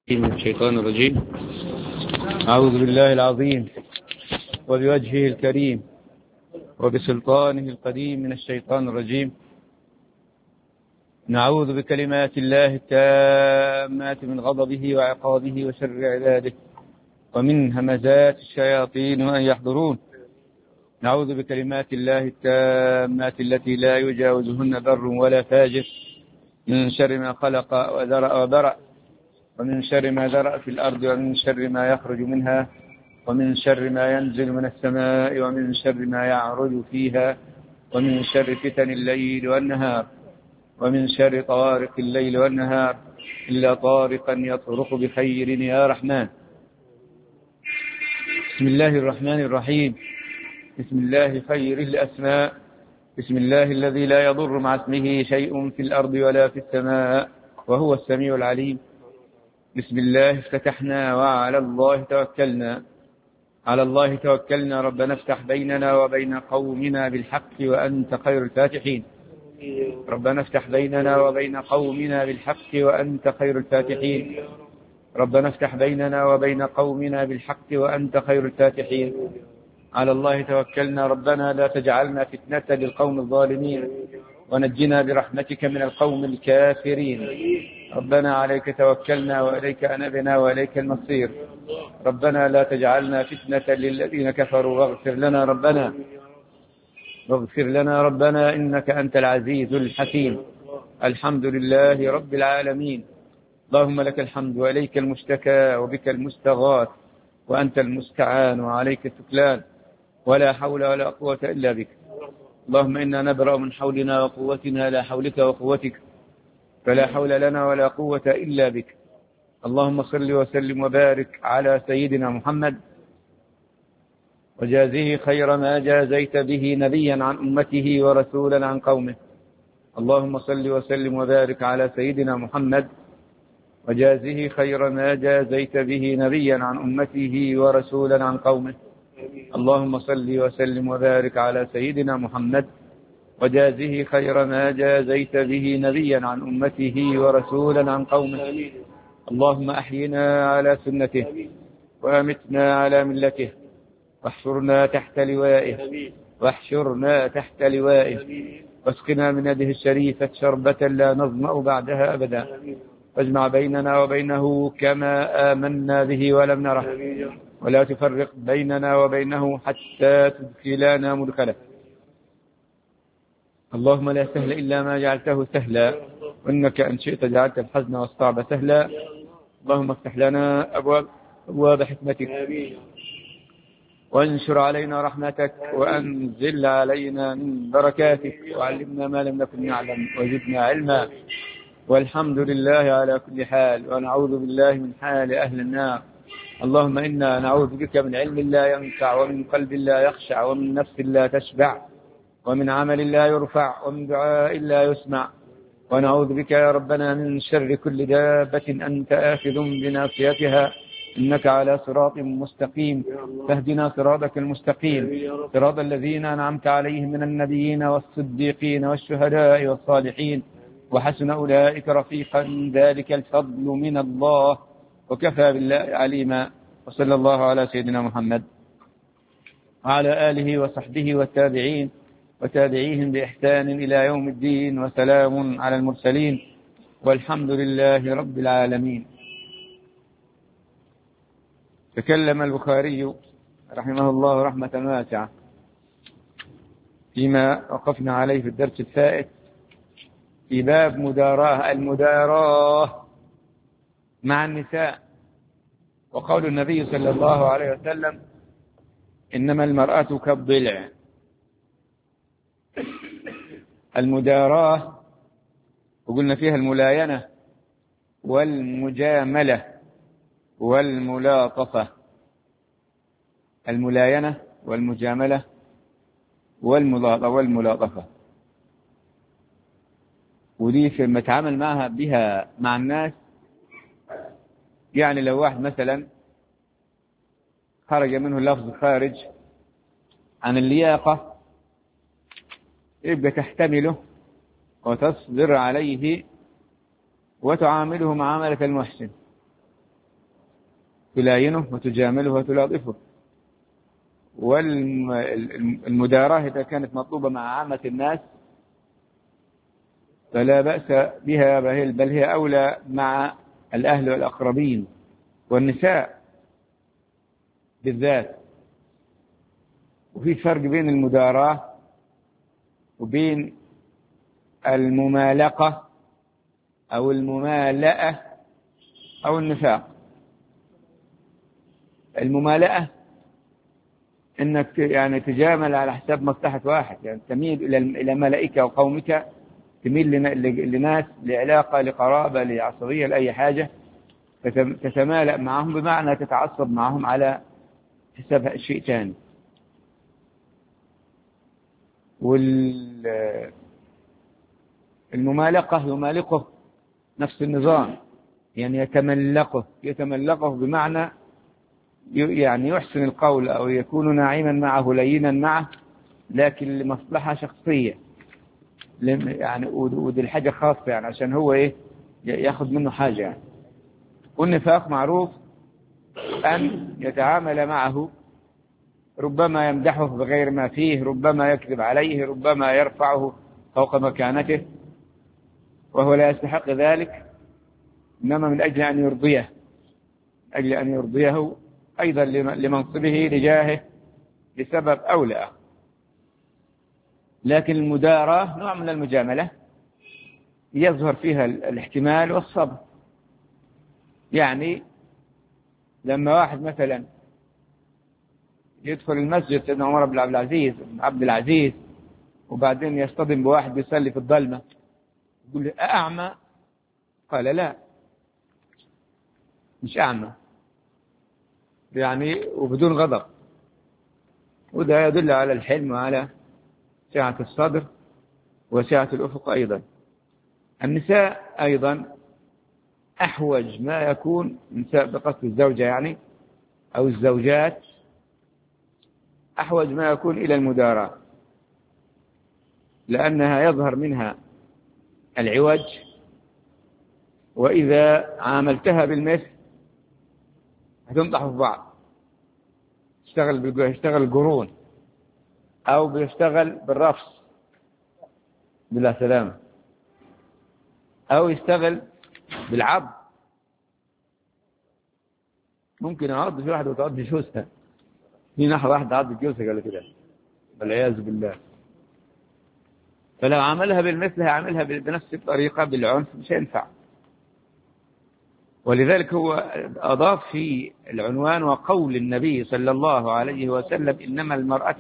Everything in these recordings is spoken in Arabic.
من الشيطان الرجيم. أعوذ بالله العظيم وبوجهه الكريم وبسلطانه القديم من الشيطان الرجيم. نعوذ بكلمات الله التامات من غضبه وعقابه وشر عباده ومن همزات الشياطين وأن يحضرون. نعوذ بكلمات الله التامات التي لا يجاوزهن بر ولا فاجر من شر ما خلق وذرأ وبرأ، ومن شر ما ذرأ في الأرض، ومن شر ما يخرج منها، ومن شر ما ينزل من السماء، ومن شر ما يعرج فيها، ومن شر فتن الليل والنهار، ومن شر طوارق الليل والنهار إلا طارقا يطرق بخير يا رحمن. بسم الله الرحمن الرحيم. بسم الله خير الأسماء. بسم الله الذي لا يضر مع اسمه شيء في الأرض ولا في السماء وهو السميع العليم. بسم الله افتتحنا وعلى الله توكلنا. على الله توكلنا ربنا افتح بيننا وبين قومنا بالحق وأنت خير الفاتحين. ربنا افتح بيننا وبين قومنا بالحق وأنت خير الفاتحين. ربنا افتح بيننا وبين قومنا بالحق وأنت خير الفاتحين. على الله توكلنا ربنا لا تجعلنا فتنة للقوم الظالمين ونجنا برحمتك من القوم الكافرين. ربنا عليك توكلنا وإليك أنبنا وإليك المصير. ربنا لا تجعلنا فتنة للذين كفروا واغفر لنا ربنا إنك أنت العزيز الحكيم. الحمد لله رب العالمين. اللهم لك الحمد وإليك المشتكى وبك المستغاث وأنت المستعان وعليك التكلان ولا حول ولا قوة إلا بك. اللهم إنا نبرأ من حولنا وقوتنا لا حولك وقوتك، فلا حول لنا ولا قوة إلا بك. اللهم صل وسلم وبارك على سيدنا محمد وجازه خير ما جازيت به نبيا عن أمته ورسولا عن قومه. اللهم صل وسلم وبارك على سيدنا محمد وجازه خير ما جازيت به نبيا عن أمته ورسولا عن قومه. اللهم صل وسلم وبارك على سيدنا محمد وجازه خير ما جازيت به نبيا عن أمته ورسولا عن قومه. اللهم أحينا على سنته وأمتنا على ملته واحشرنا تحت لوائه واسقنا من يده الشريفة شربة لا نظمأ بعدها أبدا. واجمع بيننا وبينه كما آمنا به ولم نره، ولا تفرق بيننا وبينه حتى تدخلنا مدخله. اللهم لا سهل إلا ما جعلته سهلا، وإنك إن شئت جعلت الحزن والصعب سهلا. اللهم افتح لنا أبواب حكمتك وانشر علينا رحمتك وأنزل علينا من بركاتك وعلمنا ما لم نكن نعلم وزدنا علما. والحمد لله على كل حال، ونعوذ بالله من حال أهل النار. اللهم إنا نعوذ بك من علم لا ينفع ومن قلب لا يخشع ومن نفس لا تشبع ومن عمل لا يرفع ومن دعاء لا يسمع. ونعوذ بك يا ربنا من شر كل دابة أنت آخذ بناصيتها إنك على صراط مستقيم. فاهدنا صراطك المستقيم، صراط الذين أنعمت عليهم من النبيين والصديقين والشهداء والصالحين وحسن أولئك رفيقا. ذلك الفضل من الله وكفى بالله عليما. وصلى الله على سيدنا محمد وعلى آله وصحبه والتابعين وتابعيهم بإحسان إلى يوم الدين، وسلام على المرسلين والحمد لله رب العالمين. تكلم البخاري رحمه الله رحمة واسعة فيما وقفنا عليه في الدرس الفائت في باب المداراة مع النساء، وقول النبي صلى الله عليه وسلم إنما المرأة كالضلع. المداراة وقلنا فيها الملاينة والمجاملة والملاطفة. الملاينة والمجاملة والملاطفة، ودي في متعامل معها بها مع الناس. يعني لو واحد مثلا خرج منه لفظ خارج عن اللياقة يبقى تحتمله وتصبر عليه وتعامله معاملة المحسن. تلاينه وتجامله وتلاطفه. والمداراة إذا كانت مطلوبة مع عامة الناس فلا بأس بها، بل هي أولى مع الأهل والأقربين والنساء بالذات. وفي فرق بين المداراة وبين الممالقة أو الممالأة أو النفاق. الممالأة إنك يعني تجامل على حساب مصلحة واحد، يعني تميل إلى ملائكة وقومك، تميل لناس لعلاقة لقرابة لعصبية لأي حاجة، تتمالأ معهم بمعنى تتعصب معهم على حساب شيء ثاني. والممالقة يمالقه نفس النظام، يعني يتملقه بمعنى يعني يحسن القول أو يكون ناعما معه لينا معه، لكن لمصلحة شخصية، يعني ودي الحاجة خاصة، يعني عشان هو ياخذ منه حاجة يعني. والنفاق معروف أن يتعامل معه، ربما يمدحه بغير ما فيه، ربما يكذب عليه، ربما يرفعه فوق مكانته وهو لا يستحق ذلك، إنما من أجل أن يرضيه أيضا لمنصبه لجاهه لسبب أو لآخر. لكن المداراة نوع من المجاملة يظهر فيها الاحتمال والصبر. يعني لما واحد مثلا يدخل المسجد سيدنا عمر بن عبد العزيز وبعدين يصطدم بواحد بيصلي في الظلمة، يقول له أعمى؟ قال لا مش أعمى، يعني وبدون غضب. وده يدل على الحلم وعلى سعة الصدر وسعة الأفق. أيضا النساء أيضا أحوج ما يكون، نساء بقصد الزوجة يعني أو الزوجات، أحوج ما يكون إلى المداراة، لأنها يظهر منها العوج، وإذا عاملتها بالمثل هتنطح في بعض، يشتغل القرون أو بيشتغل بالرفس بلا سلامة، أو يشتغل بالعض. ممكن أعض في واحدة وتعض جوزها، في ناحية واحدة عض جوزها قال كده والعياذ بالله. فلو عملها بالمثل هيعملها بنفس الطريقة بالعنف مش هينفع. ولذلك هو أضاف في العنوان وقول النبي صلى الله عليه وسلم إنما المرأة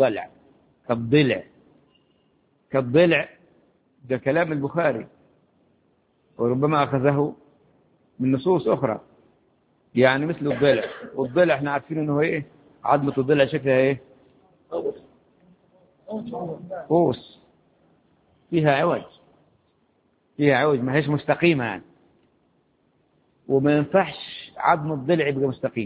كالضلع. ده كلام البخاري، وربما أخذه من نصوص أخرى، يعني مثل الضلع. والضلع احنا عارفين انه عظمة الضلع شكلها قوس، فيها عوج، ما هيش مستقيمة يعني. وما ينفعش عظم الضلع يبقى مستقيم.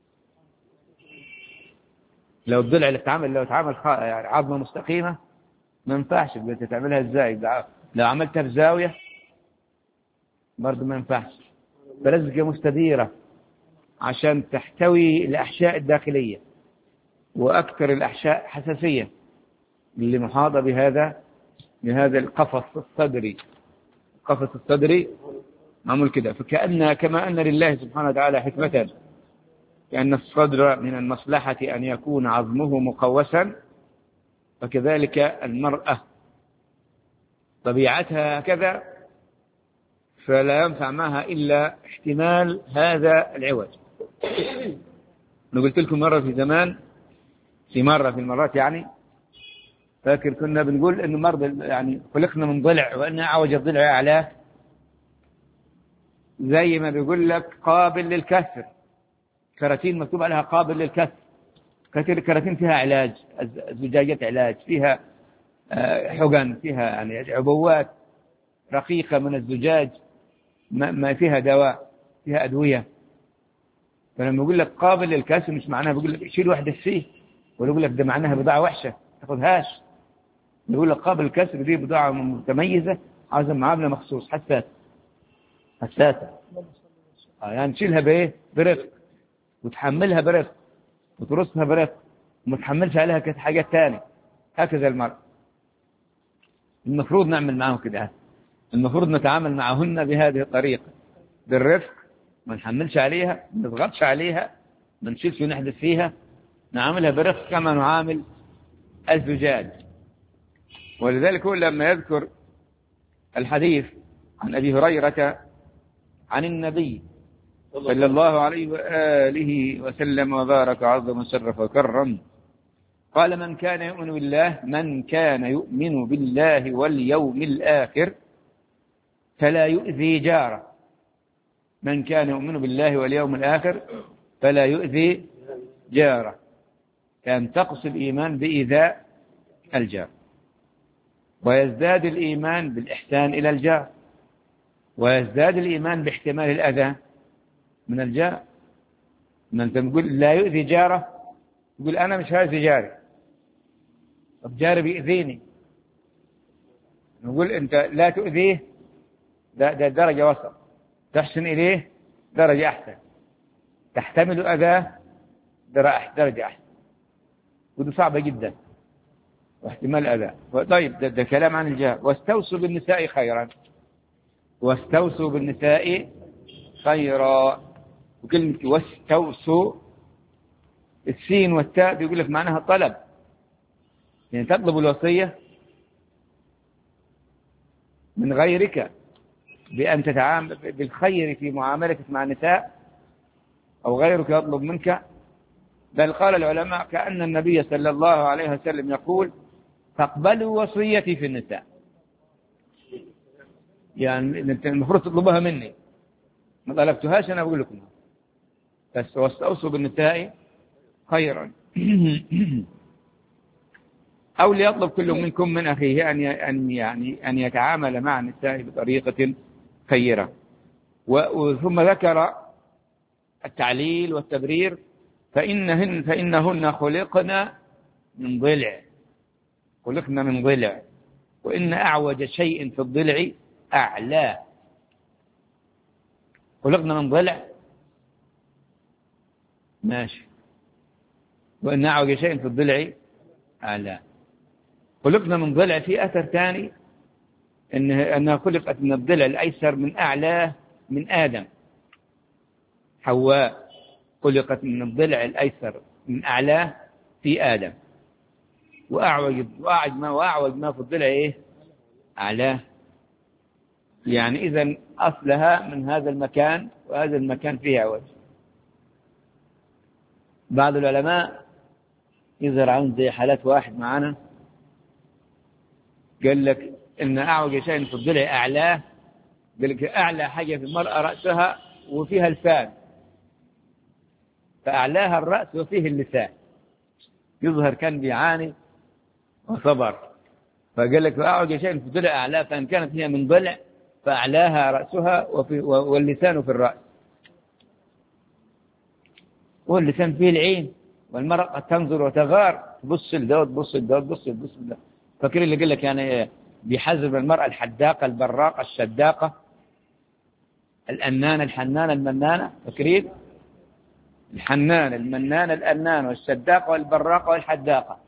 لو الضلع اللي لو اتعمل يعني عظمة مستقيمة ما ينفعش. بدك تعملها ازاي؟ لو عملتها بزاوية برضه ما ينفعش. فلازم تبقى مستديرة عشان تحتوي الأحشاء الداخلية، وأكثر الأحشاء حساسية اللي محاطة بهذا القفص الصدري. القفص الصدري معمول كده، كما أن لله سبحانه وتعالى حكمة، لأن الصدر من المصلحة أن يكون عظمه مقوسا، فكذلك المرأة طبيعتها كذا، فلا ينفع معها إلا احتمال هذا العوج. أنا قلت لكم مرة في زمان، في المرات يعني، فاكر كنا بنقول إنه مرضى يعني خلقنا من ضلع، وأن أعوج الضلع أعلاه، زي ما بيقول لك قابل للكسر. كراتين مكتوب عليها قابل للكسر. كراتين فيها علاج، زجاجة علاج، فيها حقن، فيها يعني عبوات رقيقة من الزجاج، ما فيها دواء، فيها أدوية. فلما يقول لك قابل للكسر مش معناها بيقول لك شيل واحدة فيه، ولا يقول لك ده معناها بضاعة وحشة تاخذهاش. يقول لك قابل للكسر دي بضاعة متميزة، عايزة معاملة مخصوص حساسة. يعني تشيلها برفق، وتحملها برفق وترصها برفق وما تحملش عليها حاجات تانية. هكذا المرأة المفروض نعمل معهم كده، المفروض نتعامل معهن بهذه الطريقة، بالرفق، ما نحملش عليها، ما نضغطش عليها، ما نشيلش ونحدث فيها، نعاملها برفق كما نعامل الزجاج. ولذلك هو لما يذكر الحديث عن أبي هريرة عن النبي صلى الله عليه وآله وسلم وبارك وعظم وشرف وكرم، قال: من كان يؤمن بالله واليوم الآخر فلا يؤذي جاره. من كان يؤمن بالله واليوم الآخر فلا يؤذي جاره. كان تقص الإيمان بإيذاء الجار، ويزداد الإيمان بالإحسان إلى الجار، ويزداد الإيمان باحتمال الأذى من الجار. من أنت تقول لا يؤذي جاره، يقول أنا مش هأذي جاري، طب جاري بيؤذيني، نقول أنت لا تؤذيه، ده درجة وسط، تحسن إليه درجة أحسن، تحتمل أذاه درجة أحسن، وده صعبة جدا، واحتمال أذى. طيب ده كلام عن الجار. واستوصوا بالنساء خيرا، واستوصوا بالنساء خيرا. وكلمة واستوصوا السين والتاء بيقول لك معناها طلب، يعني تطلب الوصية من غيرك بأن تتعامل بالخير في معاملتك مع النساء، أو غيرك يطلب منك. بل قال العلماء كأن النبي صلى الله عليه وسلم يقول: تقبلوا وصيتي في النساء، يعني المفروض تطلبها مني، ما طلبتهاش أنا أقول لكم بس. واستوصوا بالنساء خيرا. أو ليطلب كل منكم من أخيه أن يتعامل مع النساء بطريقة خيرة. ثم ذكر التعليل والتبرير: فإنهن خلقنا من ضلع، خلقنا من ضلع، وإن أعوج شيء في الضلع أعلاه. خلقنا من ضلع ماشي، وإن أعوج شيء في الضلع أعلاه. خلقنا من ضلع في أثر ثاني أنها خلقت من الضلع الأيسر من أعلاه من آدم. حواء خلقت من الضلع الأيسر من أعلاه في آدم، وأعوج ما في الضلع إيه؟ أعلاه. يعني إذن أصلها من هذا المكان، وهذا المكان فيه عوج. بعض العلماء يظهر عن زي حالات واحد معنا قال لك إن أعوج شيء في الضلع أعلاه، قال لك أعلى حاجة في المرأة رأسها وفيها لسان، فأعلاها الرأس وفيه اللسان. يظهر كان بيعاني وصبر، فقال لك أعوج شيء في الضلع أعلاه، فإن كانت هي من ضلع فأعلاها رأسها واللسان في الرأس. واللسان فيه العين، والمرأة قد تنظر وتغار، تبص لده وتبص لده وتبص لده. فاكر اللي قال لك يعني بيحذر المرأة الحداقة البراقة الشداقة الأنانة الحنانة المنانة؟ فاكرين؟ الحنانة المنانة الأنانة والشداقة والبراقة والحداقة.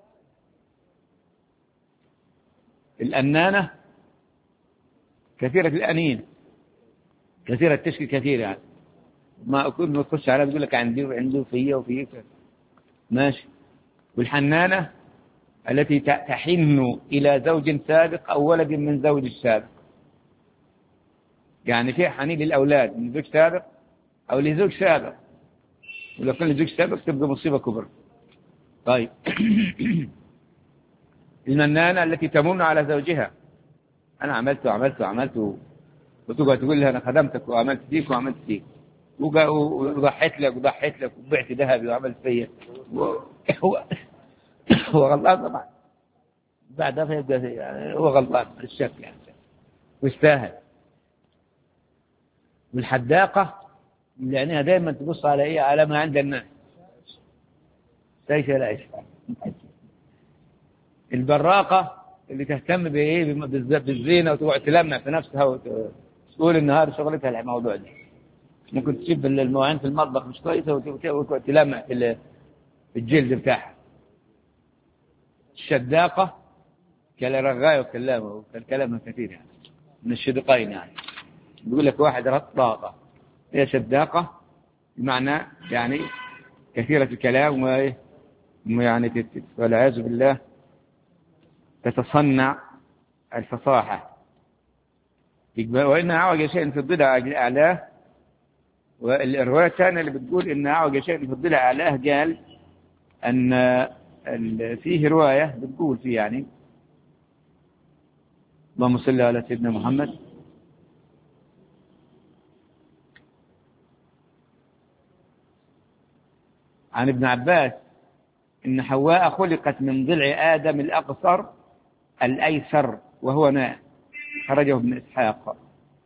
الأنانة كثيرة الأنين، كثيرة التشكي، كثير يعني ما أكون نخش على بيقول لك عندي وعنده فيه وفيه ماشي. والحنانة التي تحن إلى زوج سابق أو ولد من زوج سابق، يعني فيها حنين للأولاد من زوج سابق أو لزوج سابق، ولو كان لزوج سابق تبقى مصيبة كبرى. طيب المنانة التي تمن على زوجها: أنا عملت وعملت وعملت، وتقعد تقول لها أنا خدمتك وعملت فيك وعملت فيك وضحيت لك وضحيت لك وبعت ذهبي وعملت فيا. هو غلطان طبعا، بعدها فيبقى يعني هو غلطان بالشك يعني ويستاهل. والحداقة يعني دائما تبص على إيه؟ على ما عند الناس، ليس لا إشكال. البراقة اللي تهتم بإيه؟ بالزينة وتقعد تلمع في نفسها وتقول إن هذا شغلتها الموضوع ده. ممكن تشوف المواعين في المطبخ مش كويسة وتلمع في الجلد بتاعها. الشداقة كالرغاية وكلامه كلامها كثير يعني من الشدقين يعني. بيقول لك واحد رطاقة، هي شداقة بمعنى يعني كثيرة الكلام ويعني والعياذ بالله تتصنع الفصاحة. وإن أعوج شيء في الضلع أعلاه. والرواية الثانية اللي بتقول إن أعوج شيء في الضلع أعلاه قال أن فيه رواية بتقول فيه يعني اللهم صل على سيدنا محمد عن ابن عباس إن حواء خلقت من ضلع آدم الأقصر الأيسر وهو نائم. خرجه ابن إسحاق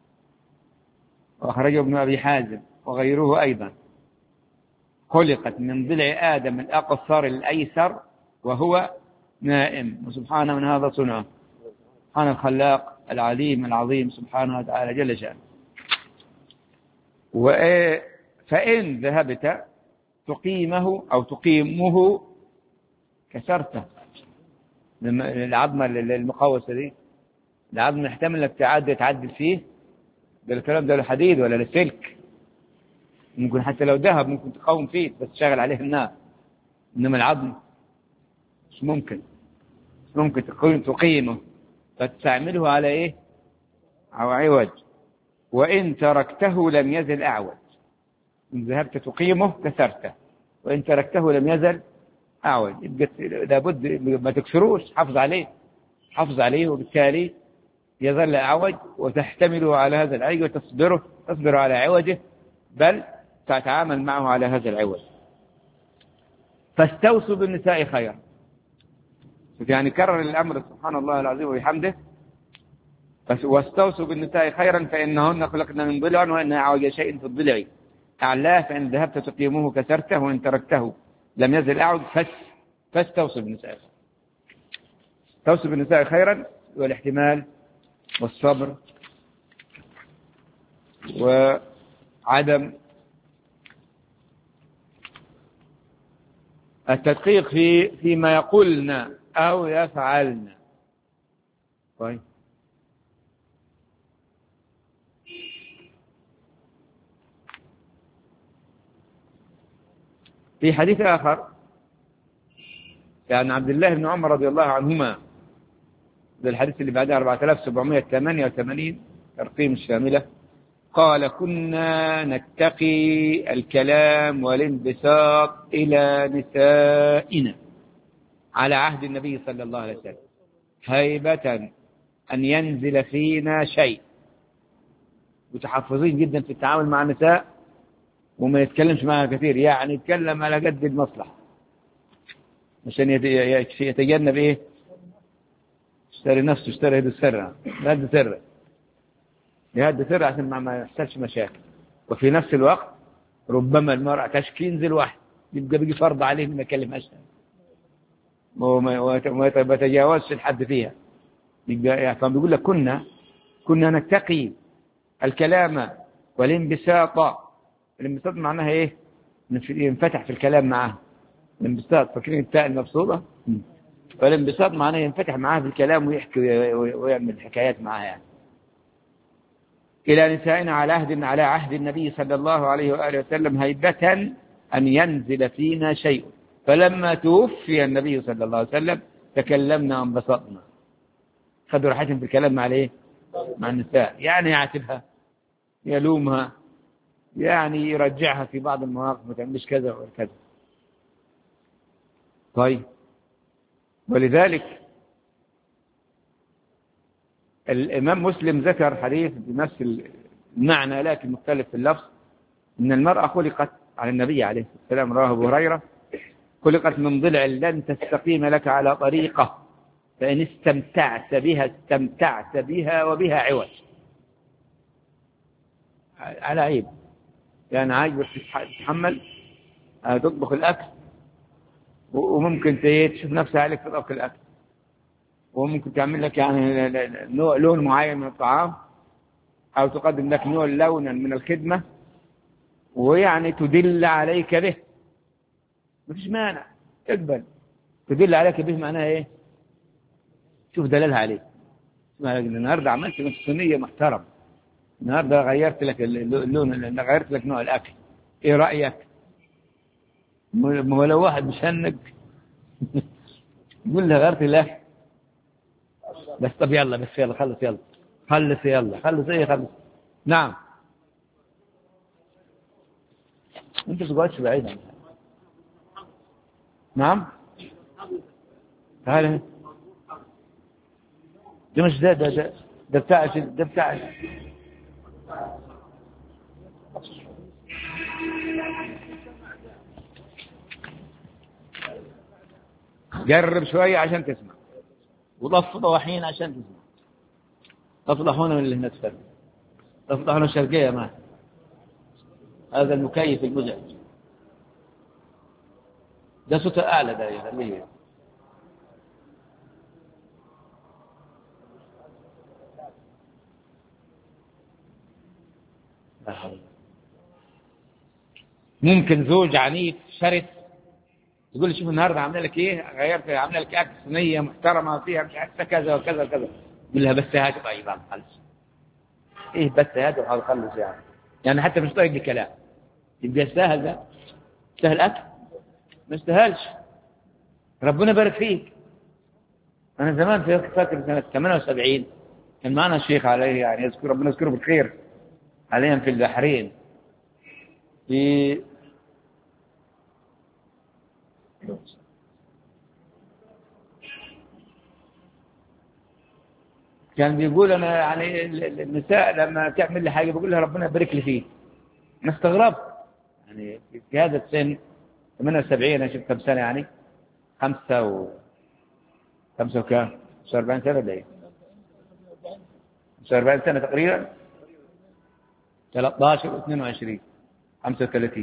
وخرجه ابن أبي حازم وغيره أيضا. خلقت من ضلع آدم الأقصر الأيسر وهو نائم. وسبحانه من هذا صنعه، سبحان الخلاق العليم العظيم سبحانه وتعالى جل شأنه. فإن ذهبت تقيمه أو تقيمه كسرته. العظمة المقوسة دي العظم يحتمل انك تعدل فيه. ده الكلام ده الحديد ولا السلك، ممكن حتى لو ذهب ممكن تقاوم فيه بس تشغل عليه النار. انما العظم مش ممكن تقيمه فتستعمله على ايه او عوج. وان تركته لم يزل اعوج. ان ذهبت تقيمه كسرته وان تركته لم يزل اعوج. لابد ما تكسروش، حافظ عليه وبالتالي يظل أعوج وتحتمله على هذا العوج وتصبر على عوجه بل تتعامل معه على هذا العوج. فاستوصوا بالنساء خيرا. يعني كرر الأمر سبحان الله العظيم وبحمده. واستوصوا بالنساء خيرا فإنهن خلقنا من ضلع وإن أعوج شيء في الضلع أعلاه فإن ذهبت تقيمه كسرته وإن تركته لم يزل أعوج فاستوصوا بالنساء خيرا. استوصوا بالنساء خيرا والاحتمال والصبر وعدم التدقيق فيما يقولن أو يفعلن. طيب في حديث آخر يعني عبد الله بن عمر رضي الله عنهما، ده الحديث اللي بعده 4788 ترقيم الشاملة، قال كنا نتقي الكلام والانبساط إلى نسائنا على عهد النبي صلى الله عليه وسلم هيبة أن ينزل فينا شيء. متحفظين جدا في التعامل مع النساء وما يتكلمش معها كثير، يعني يتكلم على قد المصلحة عشان يتجنب ايه اشتري نفسه اشتري يد السر يهد سر عشان ما يحصلش مشاكل. وفي نفس الوقت ربما المرأة تشكي ينزل واحد يبقى بيجي فرض عليه ما يكلمهاش وما يتجاوزش الحد فيها. يعني بيقول لك كنا نتقي الكلام والانبساط. الانبساط معناها ايه؟ ينفتح في الكلام معاه. الانبساط فاكرين التاء المبسوطة؟ فالانبساط معناه ينفتح معاه في الكلام ويحكي ويعمل حكايات معاه يعني. إلى نسائنا على عهد النبي صلى الله عليه وآله وسلم هيبة أن ينزل فينا شيء. فلما توفي النبي صلى الله عليه وسلم تكلمنا وانبسطنا. خذوا راحتهم في الكلام مع النساء، يعني يعاتبها يلومها يعني يرجعها في بعض المواقف ما تعملش كذا وكذا. طيب ولذلك الإمام مسلم ذكر حديث بنفس المعنى لكن مختلف في اللفظ إن المرأة خلقت على النبي عليه السلام رواه أبو هريرة خلقت من ضلع لن تستقيم لك على طريقة فإن استمتعت بها وبها عوج. على عيب يعني عايز تتحمل تطبخ الأكل وممكن تشوف نفسها عليك في طبخ الأكل وممكن تعمل لك يعني لون معين من الطعام أو تقدم لك نوع لونا من الخدمة ويعني تدل عليك به، مفيش مانع اقبل. تدل عليك به معناها ايه؟ شوف دلالها عليك. النهارده عملت لك صينيه محترم، النهارده غيرت لك اللون، غيرت لك نوع الاكل، ايه رايك؟ ولو واحد مشنق قول له غيرت الاكل بس. طب يلا بس يلا خلص، يلا خلص، يلا خلص، ايه خلص. نعم. انت تقعدش بعيد عنها. نعم. تعال ده مش ده بتاع ده بتاع. جرب شوية عشان تسمع، وضف ضواحين عشان تسمع. تفضحون من اللي هنا تفرق، تفضحون الشرقية معه. هذا المكيف المزعج ده صوته أعلى، ده يخليه. ممكن زوج عنيف شرس يقول لي شوف النهارده عامله لك ايه، غيرت عامله لك اكل صينيه محترمه فيها مش عارفه كذا وكذا وكذا، يقول لها بس هات. طيب خلص. ايه بس هات وخلص يعني حتى مش طايق الكلام. يبقى يستاهل ده؟ يستاهل اكل؟ ما يستاهلش. ربنا يبارك فيك. انا زمان فاكر سنه 78 كان معنا الشيخ عليه يعني يذكر ربنا يذكره بالخير، حاليا في البحرين. في كان بيقول انا يعني النساء لما تعمل لي حاجه بقول لها ربنا يبارك لي فيك. انا استغربت يعني في هذا السن 78، انا شفت كم سنه يعني؟ خمسة وكام؟ 45 سنه ده 45 سنه تقريبا، 13 22 35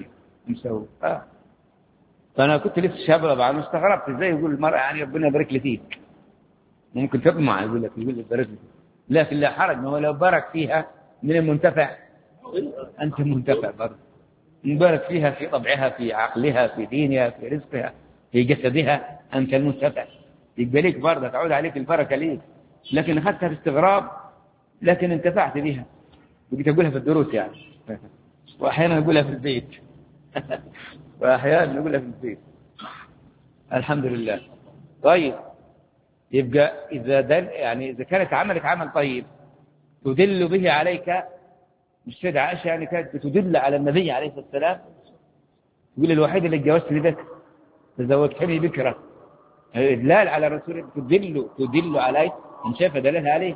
فانا كنت لسه شاب طبعا، واستغربت ازاي يقول المراه يعني ربنا يبارك لي فيك. ممكن تطمع يقول لك يبارك لي، لكن لا حرج، ما هو لو بارك فيها من المنتفع؟ انت منتفع برضه. مبارك فيها في طبعها، في عقلها، في دينها، في رزقها، في جسدها، انت المنتفع. يبقى ليك برضه تعود عليك البركه ليك، لكن اخذتها باستغراب، لكن انتفعت بها. بقيت اقولها في الدروس يعني واحيانا اقولها في البيت واحيانا اقولها في البيت. الحمد لله. طيب، يبقى إذا دل يعني إذا كانت عملك عمل طيب تدل به عليك، مش سيدة عائشة يعني كانت بتدل على النبي عليه الصلاة والسلام، يقول الوحيد اللي اتجوزتني بك تزوجتني بكرة، إدلال على الرسول، تدل عليه إن شاف دلالها عليه.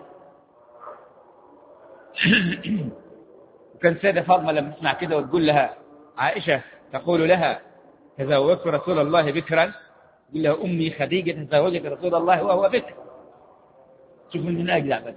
وكان سيدة فاطمة لما تسمع كده وتقول لها عائشة تقول لها تزوجت رسول الله بكرا، يقول لها أمي خديجة تزوجت رسول الله وهو بكر. شوف من أجل بس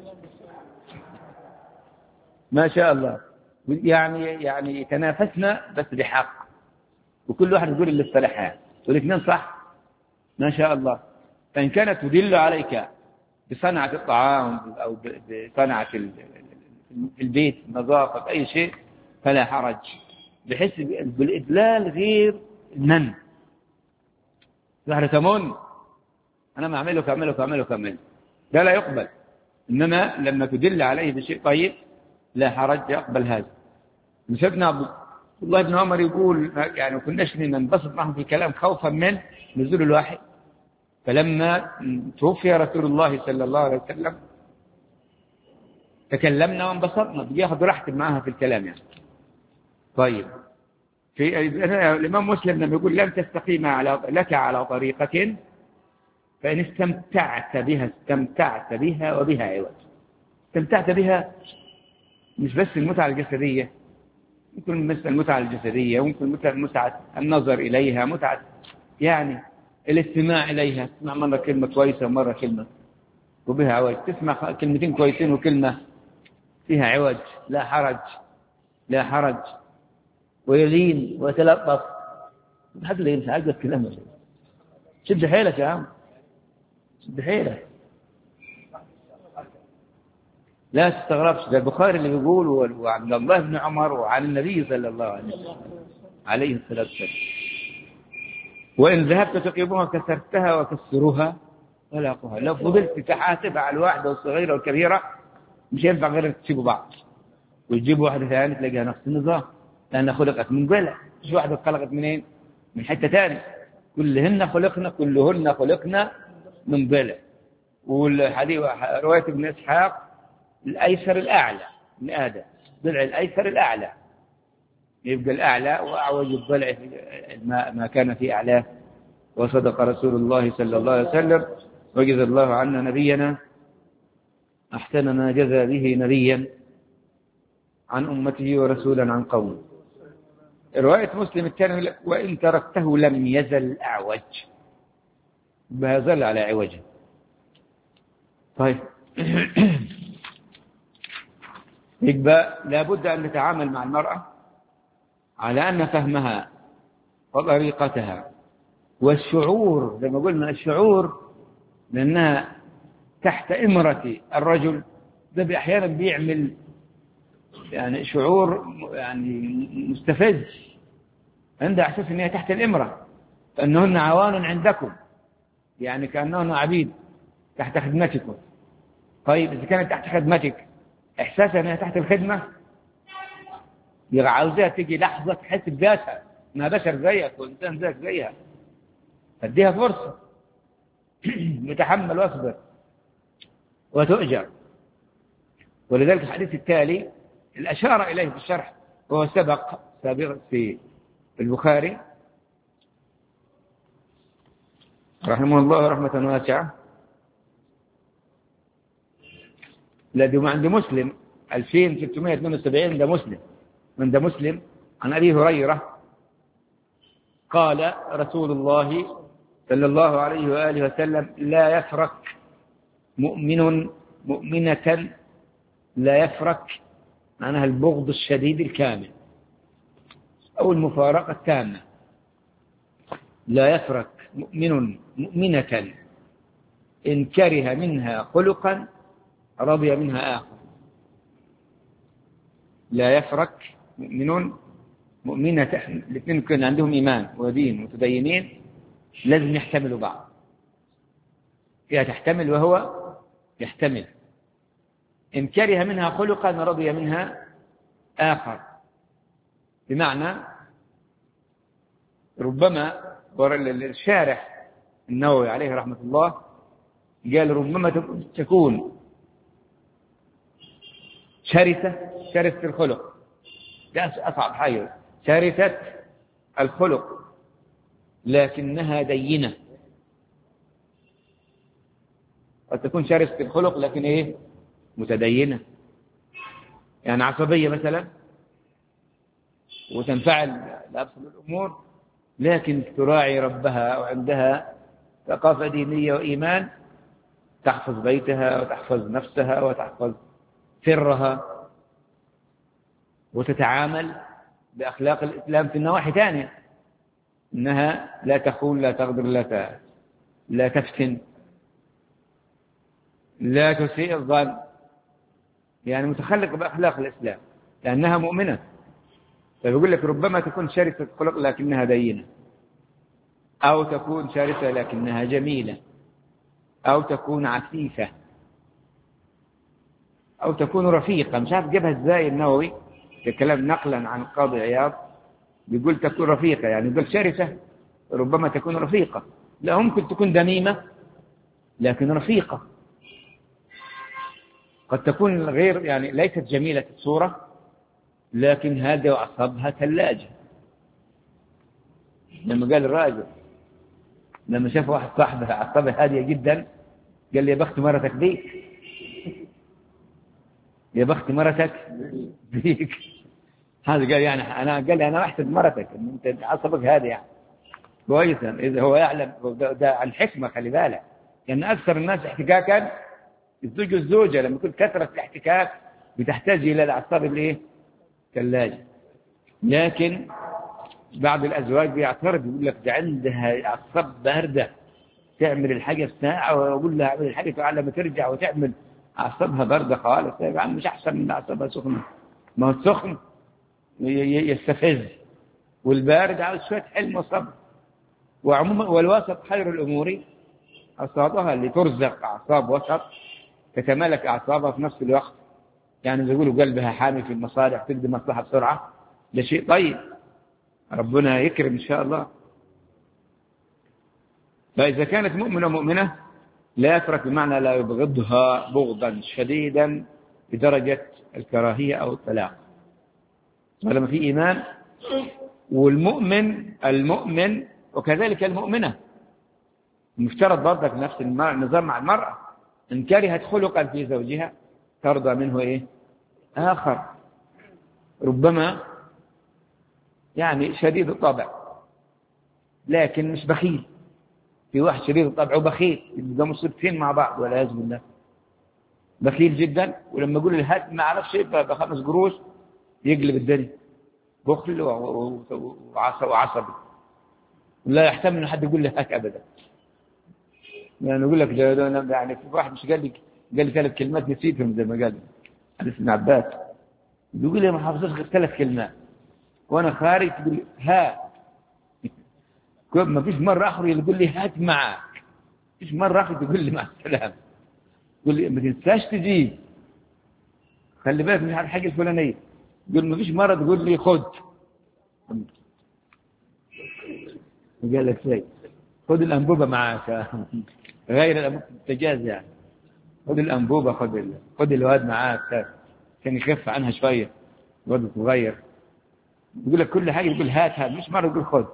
ما شاء الله. يعني يتنافسنا بس بحق، وكل واحد يقول اللي اصطلحها والاثنين صح ما شاء الله. فإن كانت تدل عليك بصنعة الطعام أو بصنعة البيت، نظافة، أي شيء، فلا حرج، بحيث بالإدلال غير المن. ظهر تمن أنا ما أعمله ده لا يقبل. إنما لما تدل عليه بشيء طيب لا حرج، يقبل هذا. سيدنا عبد الله بن عمر يقول يعني كناش ننبسط معهم في الكلام خوفا من نزول الوحي، فلما توفي رسول الله صلى الله عليه وسلم تكلمنا وانبسطنا، بياخذ راحتي معها في الكلام يعني. طيب، في الإمام مسلم لما يقول لن تستقيم لك على طريقة فإن استمتعت بها وبها عوج. استمتعت بها مش بس المتعة الجسدية، ممكن مثل المتعة الجسدية، ممكن متعة النظر إليها، متعة يعني الاستماع إليها، تسمع مرة كلمة كويسة ومرة كلمة وبها عوج، تسمع كلمتين كويسين وكلمة فيها عوج، لا حرج. ويلين ويتلطف، حد اللي يمسح عقلك كلامه. شد حيلك يا عم، شد حيلك. لا تستغربش، ده البخاري اللي بيقول وعبد الله بن عمر وعن النبي صلى الله عليه الصلاة والسلام. وإن ذهبت تقيمها كسرتها وكسروها طلاقها. لو فضلت تحاسب على الواحدة والصغيرة والكبيرة مش ينفع غير تسيبوا بعض وتجيبوا واحدة ثانية تلاقيها نفس النظام، لأنها خلقت من ضلع. مش واحدة خلقت منين؟ من حتة ثانية. كلهن خلقنا من ضلع. والحديث رواية ابن إسحاق الأيسر الأعلى من آدم، ضلع الأيسر الأعلى، يبقى الأعلى وأعوج الضلع ما كان في أعلاه. وصدق رسول الله صلى الله عليه وسلم، وجزى الله عنا نبينا أحسن ما جزى به نبيا عن أمته ورسولا عن قومه. رواية مسلم الثاني وإن تركته لم يزل أعوج، بيظل على عوجه. طيب يبقى لابد أن نتعامل مع المرأة على أن فهمها وطريقتها والشعور، زي ما قلنا الشعور لأنها تحت إمرة الرجل، ده أحيانا بيعمل يعني شعور يعني مستفز، عندها إحساس أنها تحت الإمرة، فأنهن عوان عندكم، يعني كأنهن عبيد تحت خدمتكم. طيب إذا كانت تحت خدمتك إحساسها أنها تحت الخدمة، يبقى عاوزاها تيجي لحظة تحس بذاتها أنها بشر زيك وإنسان زيك زيها، فاديها فرصة متحمل واصبر وتؤجر. ولذلك الحديث التالي الأشار إليه في الشرح وهو سابق في البخاري رحمه الله رحمة واسعة، الذي عند مسلم 2672 ده مسلم، من ده مسلم عن أبي هريرة قال رسول الله صلى الله عليه وآله وسلم: لا يفرق مؤمن مؤمنة، لا يفرق معناها البغض الشديد الكامل أو المفارقة التامة. لا يفرق مؤمن مؤمنة إن كره منها خلقا رضي منها آخر. لا يفرق مؤمن مؤمنة، الاثنين كان عندهم إيمان ودين متدينين لازم يحتملوا بعض، فيها تحتمل وهو يحتمل. إن كره منها خلقا رضي منها آخر، بمعنى ربما الشارح النووي عليه رحمة الله قال ربما تكون شرسة الخلق، ده أصعب حاجة، شرسة الخلق لكنها دينة. قد تكون شرسة الخلق لكن إيه؟ متدينة، يعني عصبية مثلا وتنفعل لأبسط الأمور، لكن تراعي ربها وعندها ثقافة دينية وإيمان، تحفظ بيتها وتحفظ نفسها وتحفظ سرها وتتعامل بأخلاق الإسلام في النواحي ثانية، إنها لا تخون لا تغدر لا تفتن لا تسيء الظن، يعني متخلقة بأخلاق الإسلام لأنها مؤمنة. فيقول لك ربما تكون شرسة خلق لكنها دينة، أو تكون شرسة لكنها جميلة، أو تكون عفيفة، أو تكون رفيقة. مش عارف جابها ازاي النووي كلام نقلا عن القاضي عياض، بيقول تكون رفيقة، يعني يقول شرسة ربما تكون رفيقة، لا ممكن تكون دميمة لكن رفيقة. قد تكون غير يعني ليست جميلة الصورة لكن هذا أعصابها ثلاجة. لما قال الراجل لما شاف واحد صاحبه أعصابه هادية جدا قال لي يا بخت مرتك بيك، يا بخت مرتك بيك. هذا قال يعني قال لي أنا أحسد مرتك إن أنت عصبك هادي يعني كويسا، إذا هو يعلم ده عن حكمة. خلي بالك لأن أكثر الناس احتكاكا الزوج والزوجة، لما يكون كثرة الاحتكاك بتحتاج إلى الأعصاب الإيه؟ ثلاجة. لكن بعض الأزواج بيعترض يقول لك ده عندها أعصاب باردة، تعمل الحاجة في ساعة وأقول لها اعمل الحاجة لما ترجع وتعمل أعصابها باردة خالص، يا عم مش أحسن من أعصابها سخنة؟ ما هو السخن يستفز، والبارد عاوز شوية حلم وصبر. وعموما والوسط خير الأمور أصابها، اللي ترزق أعصاب وسط تتمالك أعصابها في نفس الوقت، يعني يقولوا قلبها حامي في المصالح تقدم مصلحة بسرعة، ده شيء طيب، ربنا يكرم إن شاء الله. فإذا كانت مؤمنة مؤمنة لا يترك، بمعنى لا يبغضها بغضا شديدا بدرجة الكراهية أو الطلاق، ولما في إيمان. والمؤمن المؤمن وكذلك المؤمنة مفترض برضك نفس النظام مع المرأة، إن كرهت خلقا في زوجها ترضى منه إيه آخر، ربما يعني شديد الطبع لكن مش بخيل. في واحد شديد الطبع وبخيل يبقى مصيبتين مع بعض والعياذ بالله، بخيل جدا، ولما يقول له هات ما اعرفش ب5 قروش يقلب الدنيا، بخل وعصبي، لا يحتمل ان حد يقول له هات ابدا. يعني يقول لك ده يعني في واحد مش قال لي 3 كلمات نسيتهم زي ما قال حديث ابن عباس، يقول لي ما حافظش غير 3 كلمات وانا خارج تقول لي ها، ما فيش مره اخر يقول لي هات معك، فيش مره اخر تقول لي مع السلامه، يقول لي ما تنساش تجيب، خلي بالك من الحاجه الفلانيه، يقول ما فيش مره تقول لي خد، قال لك شيء خد الانبوبه معاك غير الانبوبه التجاز، يعني خد الانبوبه، خد الواد معاك عشان يخف عنها شويه، الواد صغير، يقول لك كل حاجه يقول هات مش مره يقول خد.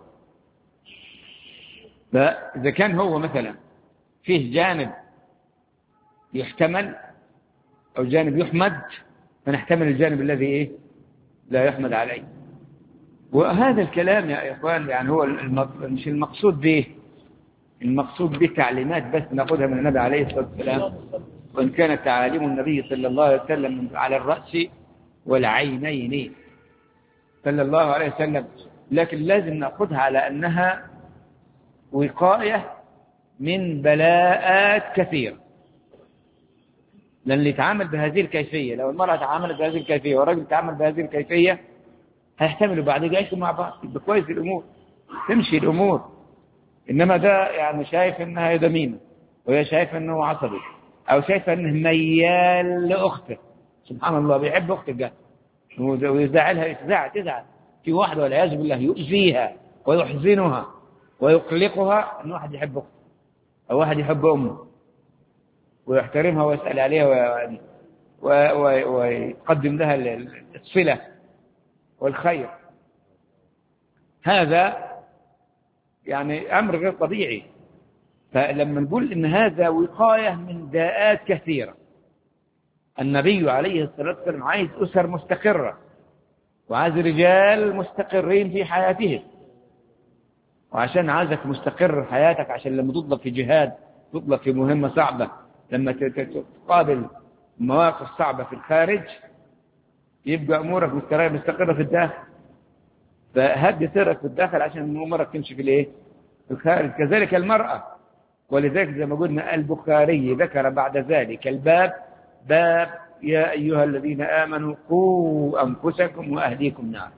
فاذا كان هو مثلا فيه جانب يحتمل أو جانب يحمد، فنحتمل الجانب الذي إيه لا يحمد عليه. وهذا الكلام يا إخوان يعني هو مش المقصود به، المقصود به تعليمات بس نأخذها من النبي عليه الصلاة والسلام، وإن كانت تعاليم النبي صلى الله عليه وسلم على الرأس والعينين صلى الله عليه وسلم، لكن لازم نأخذها على أنها وقاية من بلاءات كثيرة. لأن اللي يتعامل بهذه الكيفية، لو المرأة تعاملت بهذه الكيفية والرجل تعامل بهذه الكيفية، هيحتملوا بعد يعيشوا مع بعض، يبقى كويس الأمور، تمشي الأمور. إنما ده يعني شايف إنها يدمينه، وهي شايف إنه عصبي، أو شايف إنه ميال لأخته، سبحان الله بيحب أخته جد ويزعلها تزعل. في واحدة والعياذ بالله يؤذيها ويحزنها ويقلقها إن واحد يحب أخته أو واحد يحب أمه ويحترمها ويسأل عليها ويقدم لها الصلة والخير. هذا يعني أمر غير طبيعي. فلما نقول إن هذا وقاية من داءات كثيرة، النبي عليه الصلاة والسلام عايز أسر مستقرة، وعايز رجال مستقرين في حياتهم، وعشان عايزك مستقر في حياتك عشان لما تطلب في جهاد، تطلب في مهمة صعبة، لما تقابل مواقف صعبة في الخارج، يبقى أمورك مستقرة في الداخل، فهدي سرك في الداخل عشان أمورك تمشي في الإيه؟ في الخارج. كذلك المرأة، ولذلك زي ما قلنا البخاري ذكر بعد ذلك الباب، باب يا أيها الذين آمنوا قوا أنفسكم وأهليكم نارا،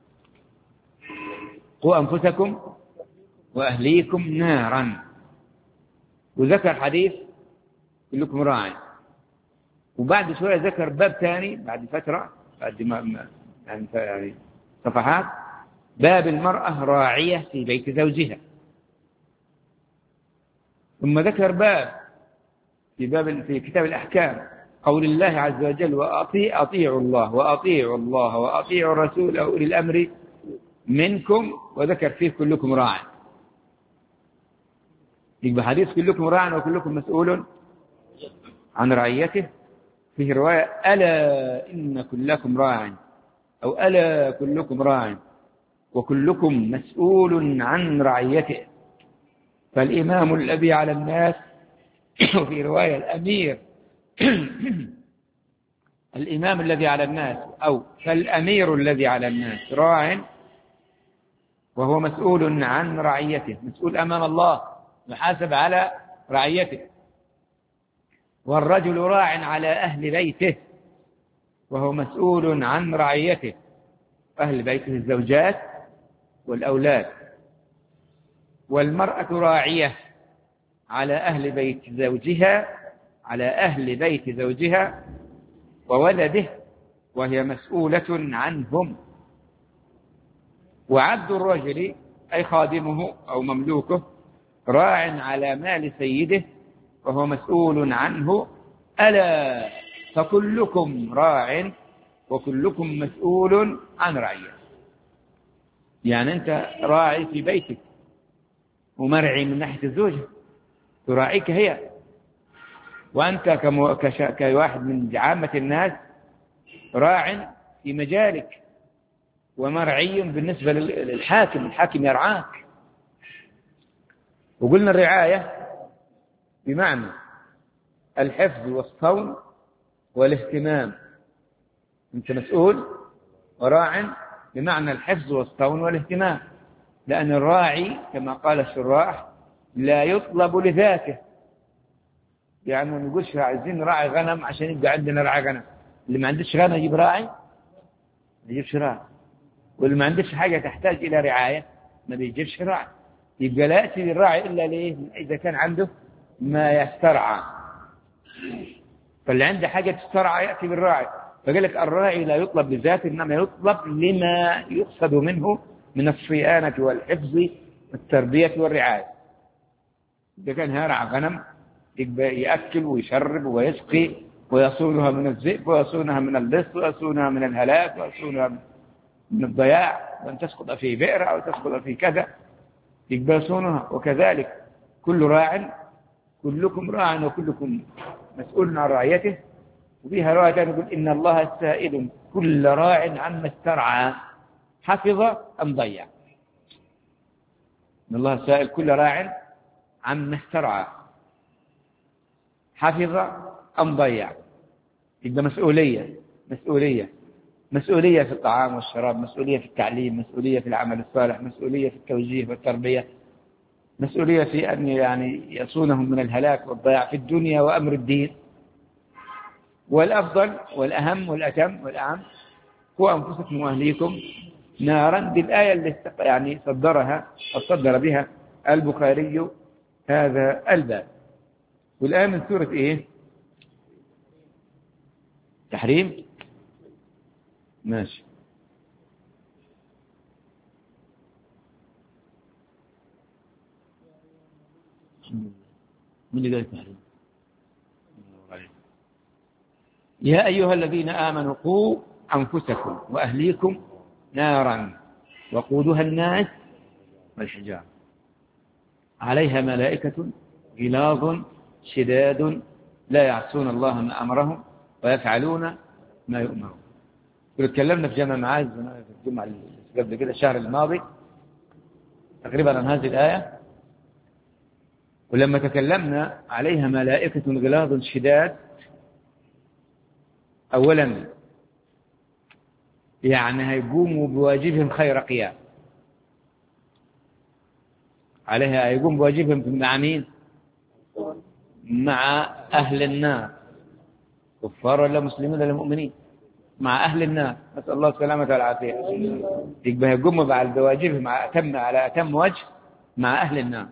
قوا أنفسكم وأهليكم نارا، وذكر حديث كلكم راع، وبعد شوية ذكر باب ثاني بعد فترة، بعد ما يعني صفحات، باب المرأة راعية في بيت زوجها. ثم ذكر باب في كتاب الأحكام قول الله عز وجل أطيعوا الله وأطيعوا الرسول أولي الأمر منكم، وذكر فيه كلكم راع. يبقى حديث كلكم راع وكلكم مسؤول عن رعيته، فيه رواية ألا إن كلكم راع، أو ألا كلكم راع وكلكم مسؤول عن رعيته. فالإمام الذي على الناس، وفي رواية الأمير الإمام الذي على الناس، أو فالأمير الذي على الناس راع وهو مسؤول عن رعيته، مسؤول أمام الله، محاسب على رعيته. والرجل راع على أهل بيته وهو مسؤول عن رعيته. أهل بيته الزوجات والأولاد. والمرأة راعية على أهل بيت زوجها، على أهل بيت زوجها وولده، وهي مسؤولة عنهم. وعبد الرجل أي خادمه أو مملوكه راع على مال سيده وهو مسؤول عنه. ألا فكلكم راع وكلكم مسؤول عن رعيته. يعني أنت راعي في بيتك ومرعي من ناحية الزوجة، تراعيك هي، وأنت كواحد من عامة الناس راع في مجالك ومرعي بالنسبة للحاكم، الحاكم يرعاك. وقلنا الرعاية بمعنى الحفظ والصون والاهتمام. أنت مسؤول وراع بمعنى الحفظ والصون والاهتمام، لأن الراعي كما قال الشراح لا يطلب لذاته. يعني ما نقولش عايزين نراعي غنم عشان يبقى عندنا رعاية غنم. اللي ما عندش غنم يجيب راعي؟ ما يجيبش راعي. واللي ما عندش حاجة تحتاج إلى رعاية ما بيجيبش راعي. يبقى لا يأتي للراعي إلا ليه؟ إذا كان عنده ما يسترعى. فاللي عنده حاجة تسترعى يأتي بالراعي. فقال لك الراعي لا يطلب لذاته، إنما يطلب لما يقصد منه من الصيانة والحفظ والتربية والرعاية. إذا كان هارع غنم يبقى يأكل ويشرب ويسقي ويصونها من الذئب ويصونها من اللص ويصونها من الهلاك ويصونها من الضياع، وأن تسقط في بئر أو تسقط في كذا يبقى يصونها. وكذلك كل راع، كلكم راع وكلكم مسؤول عن رعيته. وفيها رواية نقول إن الله سائل كل راع عما استرعى حفظ أم ضيع. إن الله سائل كل راع عما استرعى حفظ أم ضيع. يبقى مسؤولية في الطعام والشراب، مسؤولية في التعليم، مسؤولية في العمل الصالح، مسؤولية في التوجيه والتربية، مسؤولية في أن يعني يصونهم من الهلاك والضياع في الدنيا وأمر الدين. والأفضل والأهم والأتم والأعم هو أنفسكم وأهليكم نارا، بالآية اللي يعني صدر بها البخاري هذا الباب. والآية من سورة إيه؟ تحريم. ماشي. من اللي قال التحريم؟ يا أيها الذين آمنوا قوا أنفسكم وأهليكم نارا وقودها الناس والحجارة عليها ملائكة غلاظ شداد لا يعصون الله ما أمرهم ويفعلون ما يؤمرون. تكلمنا في جامع معاذ في الجمعة قبل كده الشهر الماضي تقريبا عن هذه الآية. ولما تكلمنا عليها ملائكة غلاظ شداد، أولا يعني هيقوموا بواجبهم خير قيام، عليها هيقوم بواجبهم مع مين؟ مع أهل النار، كفار ولا مسلمين ولا مؤمنين، مع أهل النار، نسأل الله السلامة والعافية. يبقى هيقوموا بواجبهم على أتم وجه مع أهل النار.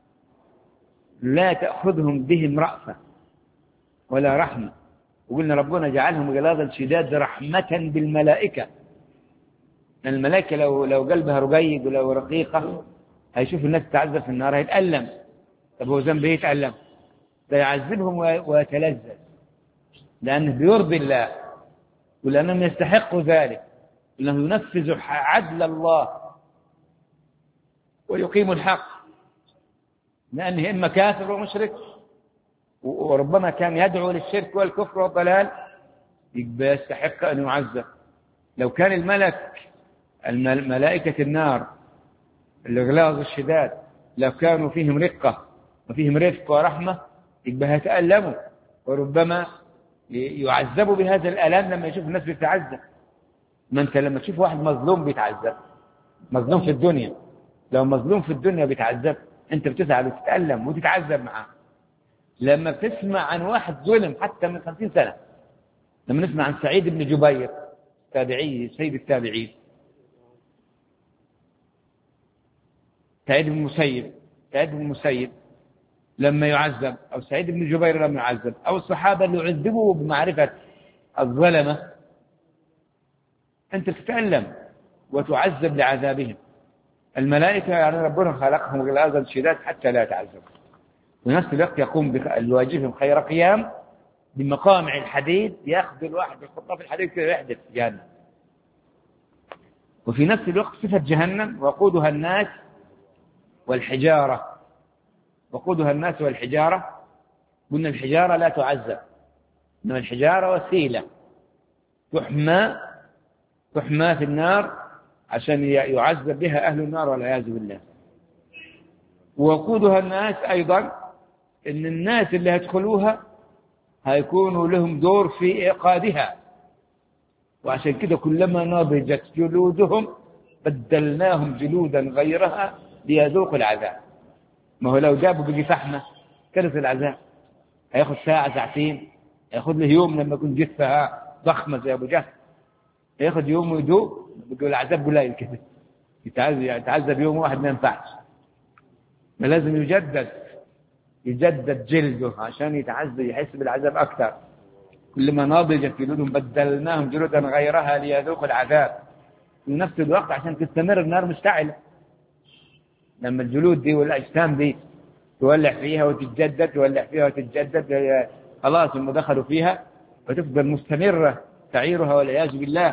لا تأخذهم بهم رأفة ولا رحمة. وقلنا ربنا جعلهم غلاظا شداد رحمة بالملائكة. الملائكة لو قلبها رقيق ولو رقيقة هيشوف الناس تعذب في النار هيتألم. طب هو ذنبه يتألم؟ ده يعذبهم ويتلذذ لأنه بيرضي الله ولأنهم يستحقوا ذلك، لأنه ينفذ عدل الله ويقيم الحق، لأنه إما كافر ومشرك وربما كان يدعو للشرك والكفر والضلال يبقى يستحق أن يعذب. لو كان ملائكة النار الغلاظ الشداد لو كانوا فيهم رقة وفيهم رفق ورحمة يبقى هيتألموا وربما يعذبوا بهذا الألم لما يشوف الناس بتتعذب. ما أنت لما تشوف واحد مظلوم بيتعذب، مظلوم في الدنيا، لو مظلوم في الدنيا بيتعذب أنت بتزعل وتتألم وتتعذب معه. لما بتسمع عن واحد ظلم حتى من 50 سنة، لما نسمع عن سعيد بن جبير تابعي سيد التابعين، سعيد بن المسيب لما يعذب، أو سعيد بن جبير لما يعذب، أو الصحابة اللي يعذبوا بمعرفة الظلمة، أنت تتألم وتعذب لعذابهم. الملائكة يعني ربنا خلقهم غلاظا شداد حتى لا يتعذبوا، في نفس الوقت يقوم بواجبهم خير قيام بمقامع الحديد، يأخذ الواحد يحطه في الحديد كده يحدث جهنم. وفي نفس الوقت صفة جهنم وقودها الناس والحجارة، وقودها الناس والحجارة. قلنا الحجارة لا تعذب، إنما الحجارة وسيلة تحمى في النار عشان يعذب بها أهل النار والعياذ بالله. ووقودها الناس أيضا، إن الناس اللي هيدخلوها هيكونوا لهم دور في إيقادها، وعشان كده كلما نضجت جلودهم بدلناهم جلودا غيرها ليذوقوا العذاب. ما هو لو جابوا بقي فحمة كانت العذاب هياخد ساعة ساعتين، هياخد له يوم لما يكون جثة ضخمة زي أبو جهل، هياخد يوم ويدوق، بيقول العذاب قليل كده، يتعذب يوم واحد ما ينفعش، ما لازم يجدد جلده عشان يتعذب يحس بالعذاب أكثر. كلما نضجت جلودهم بدلناهم جلودا غيرها ليذوقوا العذاب. في نفس الوقت عشان تستمر النار مشتعلة، لما الجلود دي والأجسام دي تولع فيها وتتجدد، تولع فيها وتتجدد، خلاص هم دخلوا فيها وتفضل مستمرة تعيرها والعياذ بالله،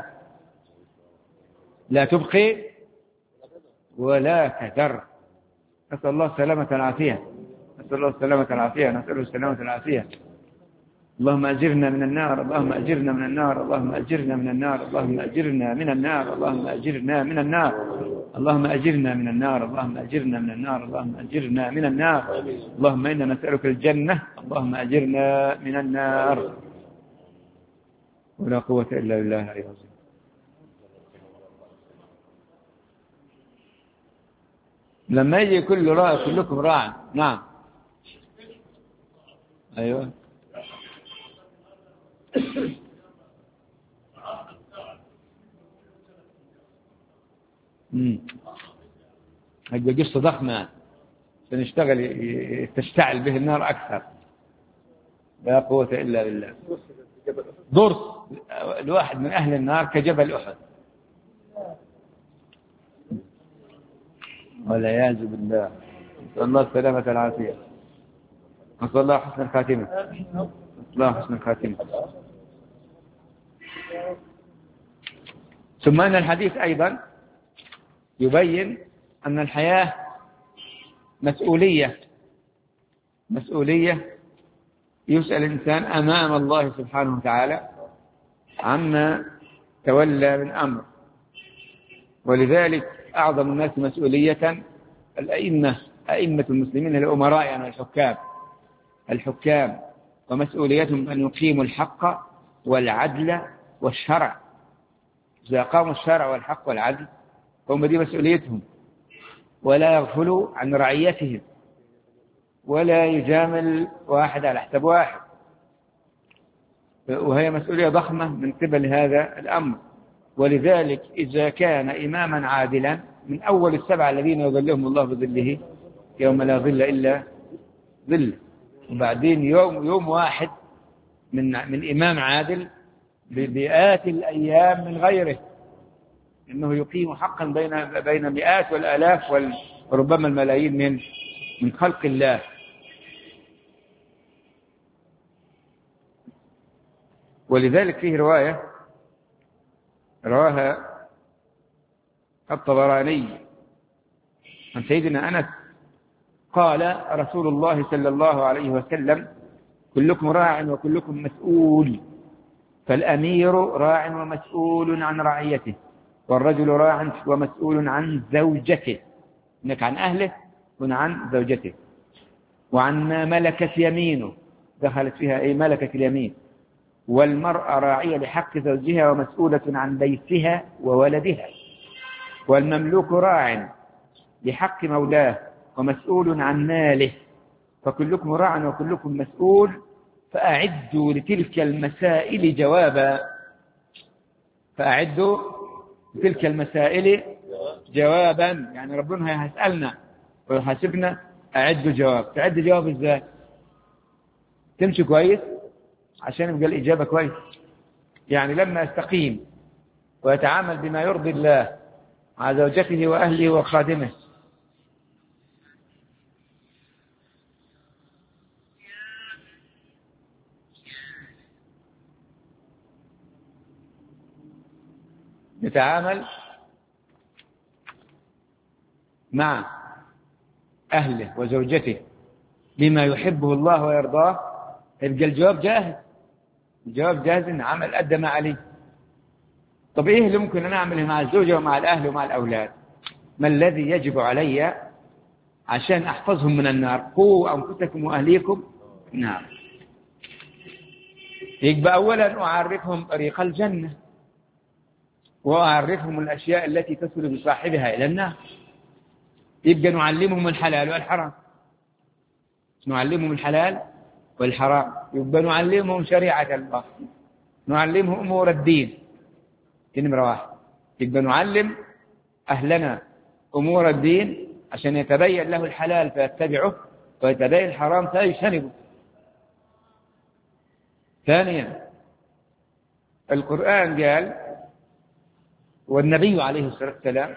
لا تبقي ولا تذر. نسأل الله السلامة والعافية، نسأل الله السلامة والعافية، نسأله السلامة والعافية. اللهم أجرنا من النار، اللهم أجرنا من النار، اللهم أجرنا من النار، اللهم أجرنا من النار، اللهم أجرنا من النار، اللهم أجرنا من النار، اللهم أجرنا من النار، اللهم أجرنا من النار، اللهم إنا نسألك الجنة، اللهم أجرنا من النار. ولا قوة إلا بالله العلي العظيم. لما يجي كل راع كلكم راع. نعم أيوة. هذه قصة ضخمة سنشتغل تشتعل به النار أكثر. لا قوة إلا بالله. ضرس الواحد من أهل النار كجبل أحد والعياذ بالله. نسأل الله السلامة والعافية، نسأل الله حسن الخاتمة، نسأل الله حسن الخاتمة. ثم أن الحديث أيضا يبين أن الحياة مسؤولية يسأل الإنسان أمام الله سبحانه وتعالى عما تولى من أمر. ولذلك أعظم الناس مسؤولية أئمة المسلمين، الأمراء يعني الحكام، ومسؤوليتهم أن يقيموا الحق والعدل والشرع. إذا قاموا الشرع والحق والعدل هم دي مسؤوليتهم، ولا يغفلوا عن رعيتهم، ولا يجامل واحد على حساب واحد، وهي مسؤولية ضخمة من قبل هذا الأمر. ولذلك إذا كان إماما عادلا من أول السبعة الذين يظلهم الله بظله يوم لا ظل إلا ظله، وبعدين يوم واحد من إمام عادل بمئات الأيام من غيره، إنه يقيم حقا بين مئات والآلاف وربما الملايين من خلق الله. ولذلك فيه رواية رواها الطبراني عن سيدنا أنس قال رسول الله صلى الله عليه وسلم: كلكم راع وكلكم مسؤول، فالأمير راع ومسؤول عن رعيته، والرجل راع ومسؤول عن زوجته، إنك عن أهله وعن زوجته، وعن ما ملكت يمينه، دخلت فيها أي ملكة اليمين. والمرأة راعية لحق زوجها ومسؤولة عن بيتها وولدها، والمملوك راع لحق مولاه ومسؤول عن ماله فكلكم راع وكلكم مسؤول، فأعدوا لتلك المسائل جوابا. فأعدوا لتلك المسائل جوابا، يعني ربنا هيسألنا ويحاسبنا. أعدوا جواب. تعد جواب إزاي؟ تمشي كويس عشان يبقى الإجابة كويس. يعني لما يستقيم ويتعامل بما يرضي الله مع زوجته وأهله وخادمه، يتعامل مع أهله وزوجته بما يحبه الله ويرضاه، يبقى الجواب جاهز. الجواب جاهز إن عمل أدى ما عليه. طب إيه اللي ممكن أنا أعمله مع الزوجة ومع الأهل ومع الأولاد؟ ما الذي يجب علي عشان أحفظهم من النار؟ قوا أنفسكم وأهليكم. نعم. يبقى أولا أعرفهم طريق الجنة، وأعرفهم الأشياء التي تصل بصاحبها إلى النار. يبقى نعلمهم الحلال والحرام، نعلمهم الحلال والحرام. يبقى نعلمهم شريعة الله، نعلمهم أمور الدين. نمرة واحد. يبقى نعلم أهلنا أمور الدين عشان يتبين له الحلال فيتبعه، ويتبين الحرام فيجتنبه. ثانيا، القرآن قال والنبي عليه الصلاة والسلام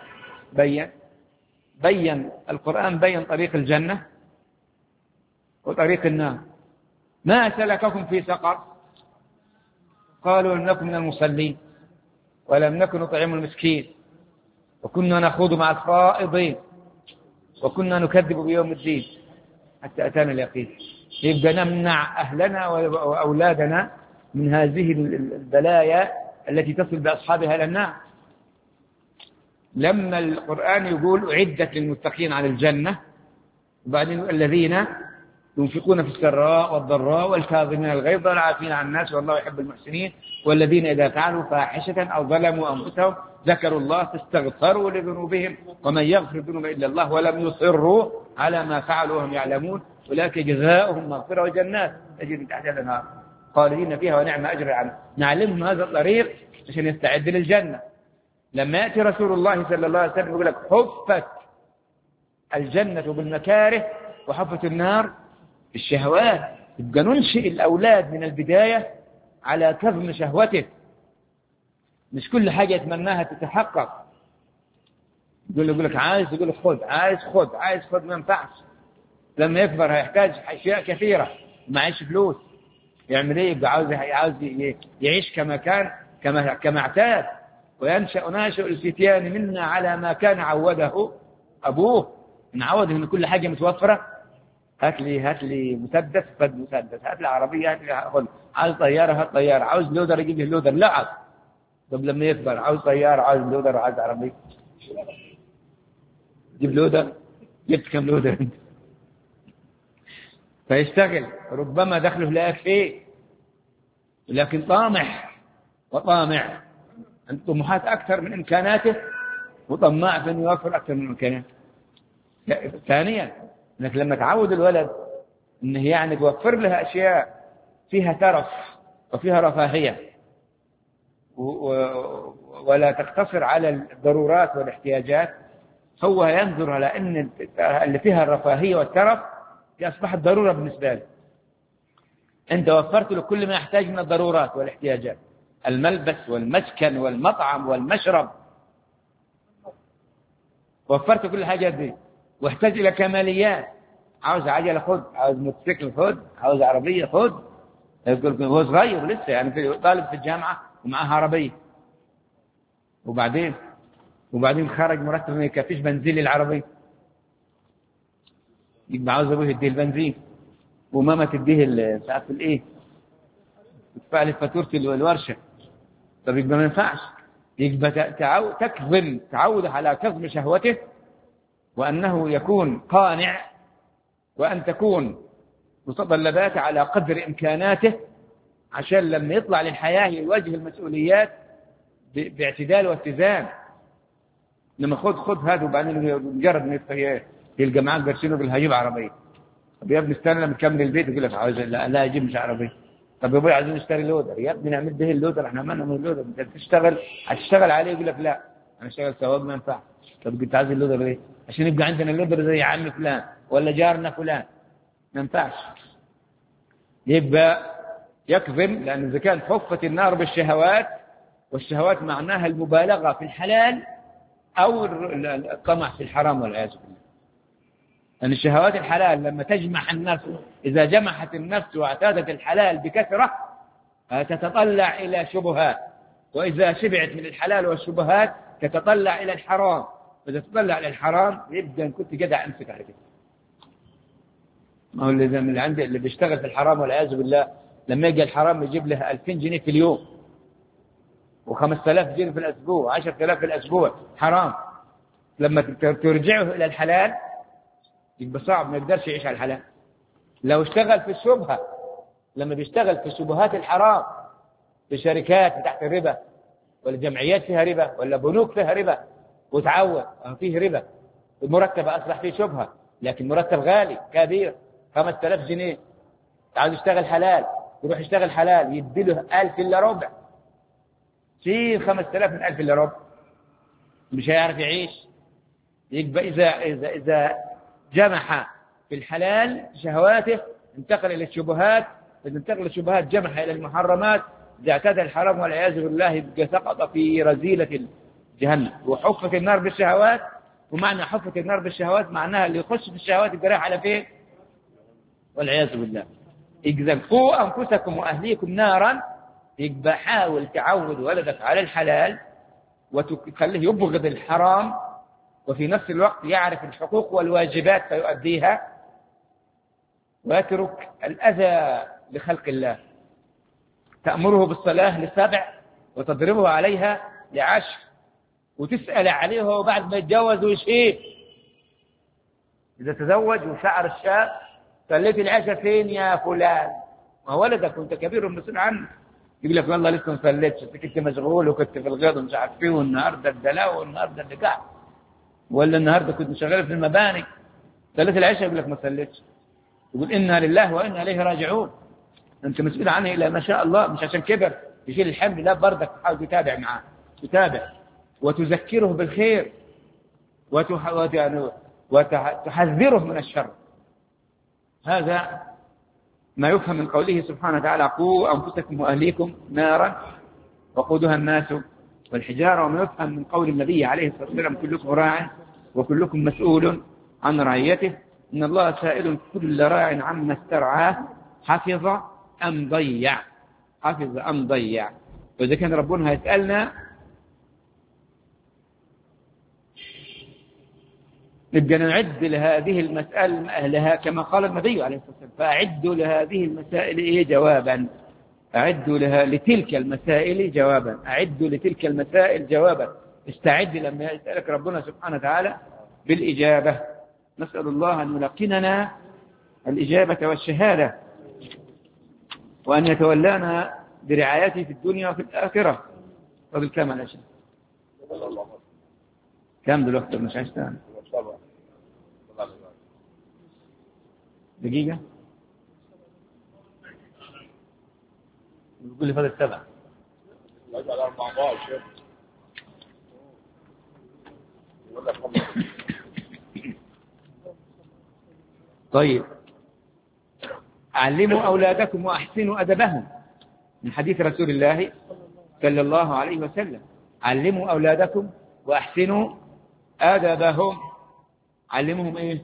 بين القرآن بين طريق الجنة وطريق النار. ما سلككم في سقر؟ قالوا لم نكن من المصلين ولم نكن نطعم المسكين وكنا نخوض مع الخائضين وكنا نكذب بيوم الدين حتى أتانا اليقين. يبقى نمنع أهلنا وأولادنا من هذه البلايا التي تصل بأصحابها إلى النار. لما القرآن يقول أعدت للمتقين على الجنة، وبعدين الذين ينفقون في السراء والضراء والكاظمين الغيظ والعافين عن الناس والله يحب المحسنين، والذين إذا فعلوا فاحشة أو ظلموا أنفسهم ذكروا الله فاستغفروا لذنوبهم ومن يغفر الذنوب إلا الله ولم يصروا على ما فعلوا وهم يعلمون أولئك جزاؤهم مغفرة وجنات تجري من تحتها الأنهار خالدين فيها ونعم أجر العاملين. نعلمهم هذا الطريق عشان يستعد للجنة. لما يأتي رسول الله صلى الله عليه وسلم يقول لك حفت الجنة بالمكاره وحفت النار بالشهوات، يبقى ننشئ الأولاد من البداية على كظم شهوته. مش كل حاجة يتمناها تتحقق. يقول لك عايز، يقول لك خذ، عايز خذ ما ينفعش. لما يكبر هيحتاج أشياء كثيرة، معيش فلوس، يعمل إيه؟ يبقى عاوز يعيش كما كان، كما اعتاد. ناشئ الفتيان منا على ما كان عوده أبوه. نعوده إن كل حاجة متوفرة. هات لي مسدس، خذ مسدس. هات لي عربية، هات لي خذ. عاوز طيارة، هات طيارة. عاوز لودر، يجيب لي لودر. لا، طب لما يكبر عاوز طيارة، عاوز لودر، عاوز عربية. جيب لودر. جبت كم لودر انت؟ فيشتغل، ربما دخله لا يكفيه، لكن طامح وطامع، عنده طموحات أكثر من إمكاناته، وطماع في أن يوفر أكثر من إمكاناته. ثانيا، أنك لما تعود الولد أنه يعني توفر له أشياء فيها ترف وفيها رفاهية، ولا تقتصر على الضرورات والاحتياجات، هو ينظر على أن اللي فيها الرفاهية والترف دي أصبحت ضرورة بالنسبة له. أنت وفرت له كل ما يحتاج من الضرورات والاحتياجات، الملبس والمسكن والمطعم والمشرب، وفرت كل الحاجات دي، واحتاج إلى كماليات. عاوز عجلة خذ، عاوز موتوسيكل خذ، عاوز عربية خذ. يقول هو صغير لسه، يعني طالب في الجامعة ومعه عربية، وبعدين خرج مرتب ما يكفيش بنزين للعربية، يبقى عاوز ابوه يديه البنزين، وماما تديه مش عارف الايه، تدفع لي فاتورة الورشة. طب يبقى ما ينفعش. يبقى تعود على كظم شهوته، وأنه يكون قانع، وأن تكون متطلباته على قدر إمكاناته، عشان لما يطلع للحياة يواجه المسؤوليات باعتدال واتزان. لما خذ هذا، وبعدين مجرد ما يلقى معاه قرشين يقول هجيب عربية، طب يا ابني استنى لما تكمل البيت، يقول لك عاوز لا اجيب مش عربي. طب يا ابوي عايزين نشتري لودر، يا ابني نعمل به اللودر، احنا عملنا من اللودر، انت هتشتغل عليه، يقول لك لا انا اشتغل سواق ما ينفع. طب انت عايز اللودر ليه؟ عشان يبقى عندنا اللودر زي عم فلان ولا جارنا فلان، ما ينفعش. يبقى يكظم، لان اذا كانت حفت النار بالشهوات، والشهوات معناها المبالغه في الحلال او الطمع في الحرام والعياذ بالله. لأن الشهوات الحلال لما تجمع النفس، إذا جمعت النفس واعتادت الحلال بكثرة تتطلع إلى شبهات، وإذا شبعت من الحلال والشبهات تتطلع إلى الحرام، وإذا تطلع إلى الحرام يبقى إن كنت جدع أمسك على كده. ما هو اللي عنده اللي بيشتغل في الحرام والعياذ بالله، لما يجي الحرام يجيب له 2000 جنيه في اليوم و5000 جنيه في الأسبوع و10000 في الأسبوع حرام. لما ترجعه إلى الحلال يبقى صعب، ما يقدرش يعيش على الحلال. لو اشتغل في الشبهة، لما بيشتغل في شبهات الحرام، في شركات تحت الربا، ولا جمعيات فيها ربا، ولا بنوك فيها ربا، وتعود فيه ربا، المرتب أصبح فيه شبهة، لكن مرتب غالي كبير 5000 جنيه، عاوز يشتغل حلال، يروح يشتغل حلال يديله 1000 إلا ربع، شيل 5000 من 1000 إلا ربع، مش هيعرف يعيش. يبقى إذا جمح في الحلال شهواته انتقل إلى الشبهات، إذا انتقل الشبهات جمح إلى المحرمات، إذا اعتاد الحرام والعياذ بالله يبقى سقط في رذيلة جهنم. وحفت النار بالشهوات، ومعنى حفت النار بالشهوات معناها اللي يخش في الشهوات يبقى رايح على فين؟ والعياذ بالله. إذا قوا أنفسكم وأهليكم نارا، يبقى حاول تعود ولدك على الحلال وتخليه يبغض الحرام، وفي نفس الوقت يعرف الحقوق والواجبات فيؤديها، ويترك الأذى لخلق الله. تأمره بالصلاة ل7 وتضربه عليها ل10، وتسأل عليه وبعد ما يتجوز ويشيء. إذا تزوج وشعر الشاب صليت العشاء فين يا فلان؟ ما ولدك وانت كبير ومسؤول عنه، يقول لك والله لسه ما صليتش، كنت مشغول وكنت في الغيط ومش عارف فيه، والنهارده الدلاوه والنهارده اللقاء، ولا النهارده كنت شغال في المباني. صليت العشاء يقول لك ما صليتش، يقول إنا لله وإنا إليه راجعون. أنت مسؤول عنه إلى ما شاء الله، مش عشان كبر يشيل الحمل، لا بردك تحاول تتابع معاه، تتابع وتذكره بالخير وتحذره من الشر. هذا ما يفهم من قوله سبحانه وتعالى قوا أنفسكم وأهليكم نارا وقودها الناس والحجارة. وما يفهم من قول النبي عليه الصلاة والسلام كلكم راع وكلكم مسؤول عن رعيته، إن الله سائل كل راع عما استرعاه حفظ أم ضيع، حفظ أم ضيع. وإذا كان ربنا هيسألنا نبقى نعد لهذه المسألة أهلها كما قال النبي عليه الصلاة والسلام، فأعدوا لهذه المسائل جوابا، أعدوا لتلك المسائل جوابا، أعدوا لتلك المسائل جوابا، استعد لما يسألك ربنا سبحانه وتعالى بالإجابة. نسأل الله أن يلقننا الإجابة والشهادة، وأن يتولانا برعايته في الدنيا وفي الآخرة. وبالكامل الأشياء كم دلوقتي مش عشتان دقيقة يقول لي فضل 7. طيب علموا أولادكم وأحسنوا أدبهم، من حديث رسول الله صلى الله عليه وسلم، علموا أولادكم وأحسنوا أدبهم. علموهم إيه؟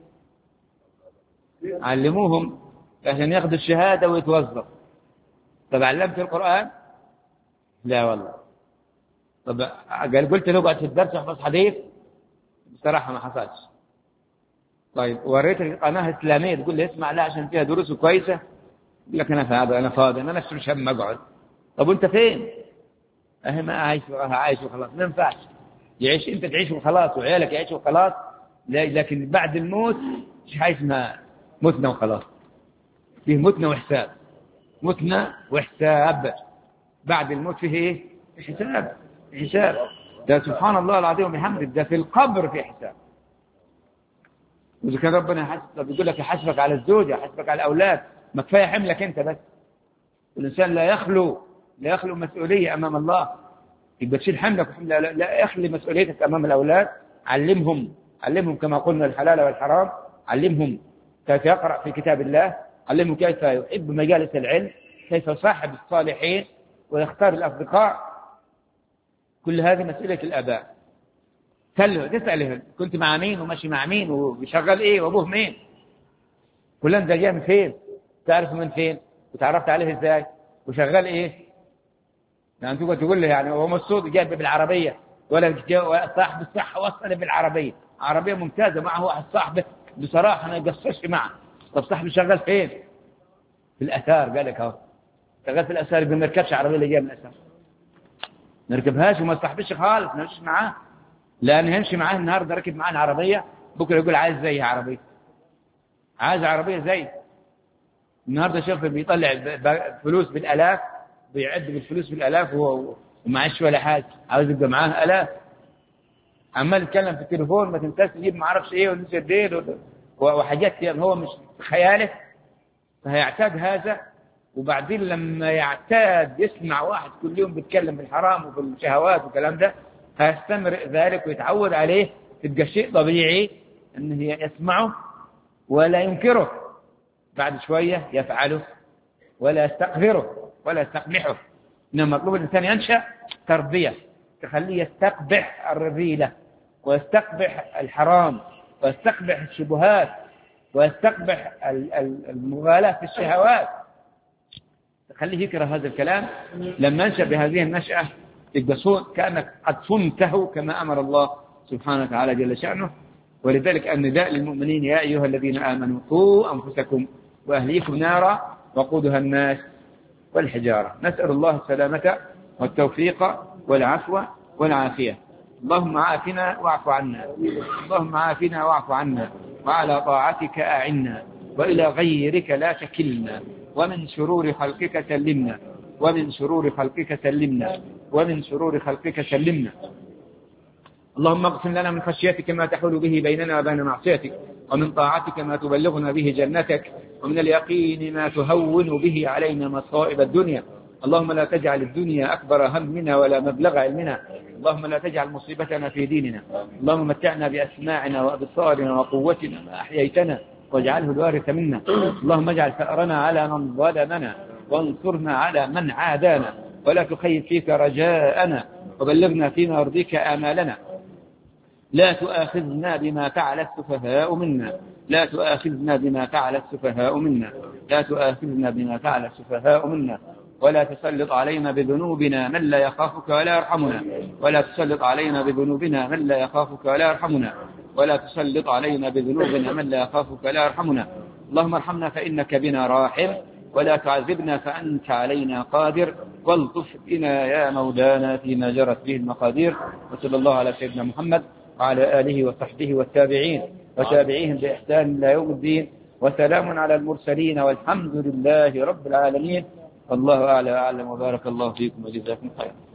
علموهم عشان ياخذوا الشهادة ويتوظف. طب علمت القرآن؟ لا والله. طب قلت له اقعد في الدرس واحفظ حديث؟ بصراحة ما حصلش. طيب وريتك قناة إسلامية تقول لي اسمع لا عشان فيها دروس كويسة؟ يقول لك أنا فاضي أنا نفسي مش هم أقعد. طب وأنت فين؟ أهي ما عايش وخلاص. ما ينفعش يعيش أنت تعيش وخلاص وعيالك يعيشوا وخلاص، لكن بعد الموت مش حاجة اسمها متنا وخلاص، فيه متنا وحساب، متنا وحساب. بعد الموت فيه إيه؟ حساب. ده سبحان الله العظيم وبحمده، ده في القبر في حساب. وإذا كان ربنا بيقول لك يحاسبك على الزوجة، يحاسبك على الأولاد، ما كفاية حملك أنت بس. الإنسان لا يخلو مسؤولية أمام الله، يبقى تشيل حملك وحمل، لا يخلي مسؤوليتك أمام الأولاد. علمهم كما قلنا الحلال والحرام، علمهم كيف يقرأ في كتاب الله، علمهم كيف يحب مجالس العلم، كيف يصاحب الصالحين ويختار الأصدقاء. كل هذه مسؤولية الآباء. تسأله كنت مع مين وماشي مع مين وبيشغل إيه وأبوه مين، كلنا ده جاي من فين، تعرف من فين وتعرفت عليه إزاي وشغال إيه. يعني تقول له يعني هو مبسوط جايب بالعربية ولا صاحب الصحة وصل بالعربية، عربية ممتازة، معه واحد صاحبه بصراحة أنا يقصش معه. طب صاحبي شغال فين؟ في الأثار. قال لك أهو شغال في الأثار، يبقى ما نركبش عربية اللي جاية من الأثار، ما نركبهاش وما صاحبش خالص، ما نمشيش معاه، لأن يمشي معاه النهارده ركب معاه العربية، بكرة يقول عايز زي عربية، عايز عربية زي. النهارده شوف بيطلع فلوس بالآلاف، بيعد بالفلوس بالآلاف ومعيش ولا حاجة، عاوز يبقى معاه آلاف، عمال يتكلم في التليفون ما تنساش تجيب ما اعرفش ايه ونسى الدين وحاجات يعني هو مش خياله. فهيعتاد هذا، وبعدين لما يعتاد يسمع واحد كل يوم بيتكلم بالحرام وبالشهوات والكلام ده، هيستمر ذلك ويتعود عليه، تبقى شيء طبيعي انه يسمعه ولا ينكره، بعد شوية يفعله ولا يستقذره ولا يستقبحه. إنما مطلوب الإنسان ينشأ تربية تخليه يستقبح الرذيلة ويستقبح الحرام ويستقبح الشبهات ويستقبح المغالاة في الشهوات، تخليه يكره هذا الكلام. لما ينشأ بهذه النشأة يبقى كأنك قد صنته كما أمر الله سبحانه وتعالى جل شأنه. ولذلك النداء للمؤمنين يا أيها الذين آمنوا قوا أنفسكم وأهليكم نارا وقودها الناس والحجارة. نسأل الله السلامة والتوفيق والعفو والعافية. اللهم عافنا واعف عنا، اللهم عافنا واعف عنا، وعلى طاعتك أعنا، وإلى غيرك لا تكلنا، ومن شرور خلقك سلمنا، ومن شرور خلقك سلمنا، ومن شرور خلقك سلمنا. اللهم اقسم لنا من خشيتك ما تحول به بيننا وبين معصيتك، ومن طاعتك ما تبلغنا به جنتك، ومن اليقين ما تهون به علينا مصائب الدنيا. اللهم لا تجعل الدنيا أكبر همنا ولا مبلغ علمنا، اللهم لا تجعل مصيبتنا في ديننا. اللهم متعنا بأسماعنا وأبصارنا وقوتنا ما أحييتنا واجعله الوارث منا. اللهم اجعل ثأرنا على من ظلمنا وانصرنا على من عادانا، ولا تخيب فيك رجاءنا، وبلغنا فيما يرضيك آمالنا. لا تؤاخذنا بما فعل السفهاء منا، لا تؤاخذنا بما فعل السفهاء منا، لا تؤاخذنا بما فعل السفهاء منا، ولا تسلط علينا بذنوبنا من لا يخافك ولا يرحمنا، ولا تسلط علينا بذنوبنا من لا يخافك ولا يرحمنا، ولا تسلط علينا بذنوبنا من لا يخافك ولا يرحمنا. اللهم ارحمنا فإنك بنا راحم، ولا تعذبنا فأنت علينا قادر، والطف بنا يا مولانا فيما جرت به المقادير. وصلى الله على سيدنا محمد وعلى آله وصحبه والتابعين وتابعيهم بإحسان إلى يوم الدين، وسلام على المرسلين والحمد لله رب العالمين. الله أعلى وأعلم، وبارك الله فيكم وجزاكم خيرا.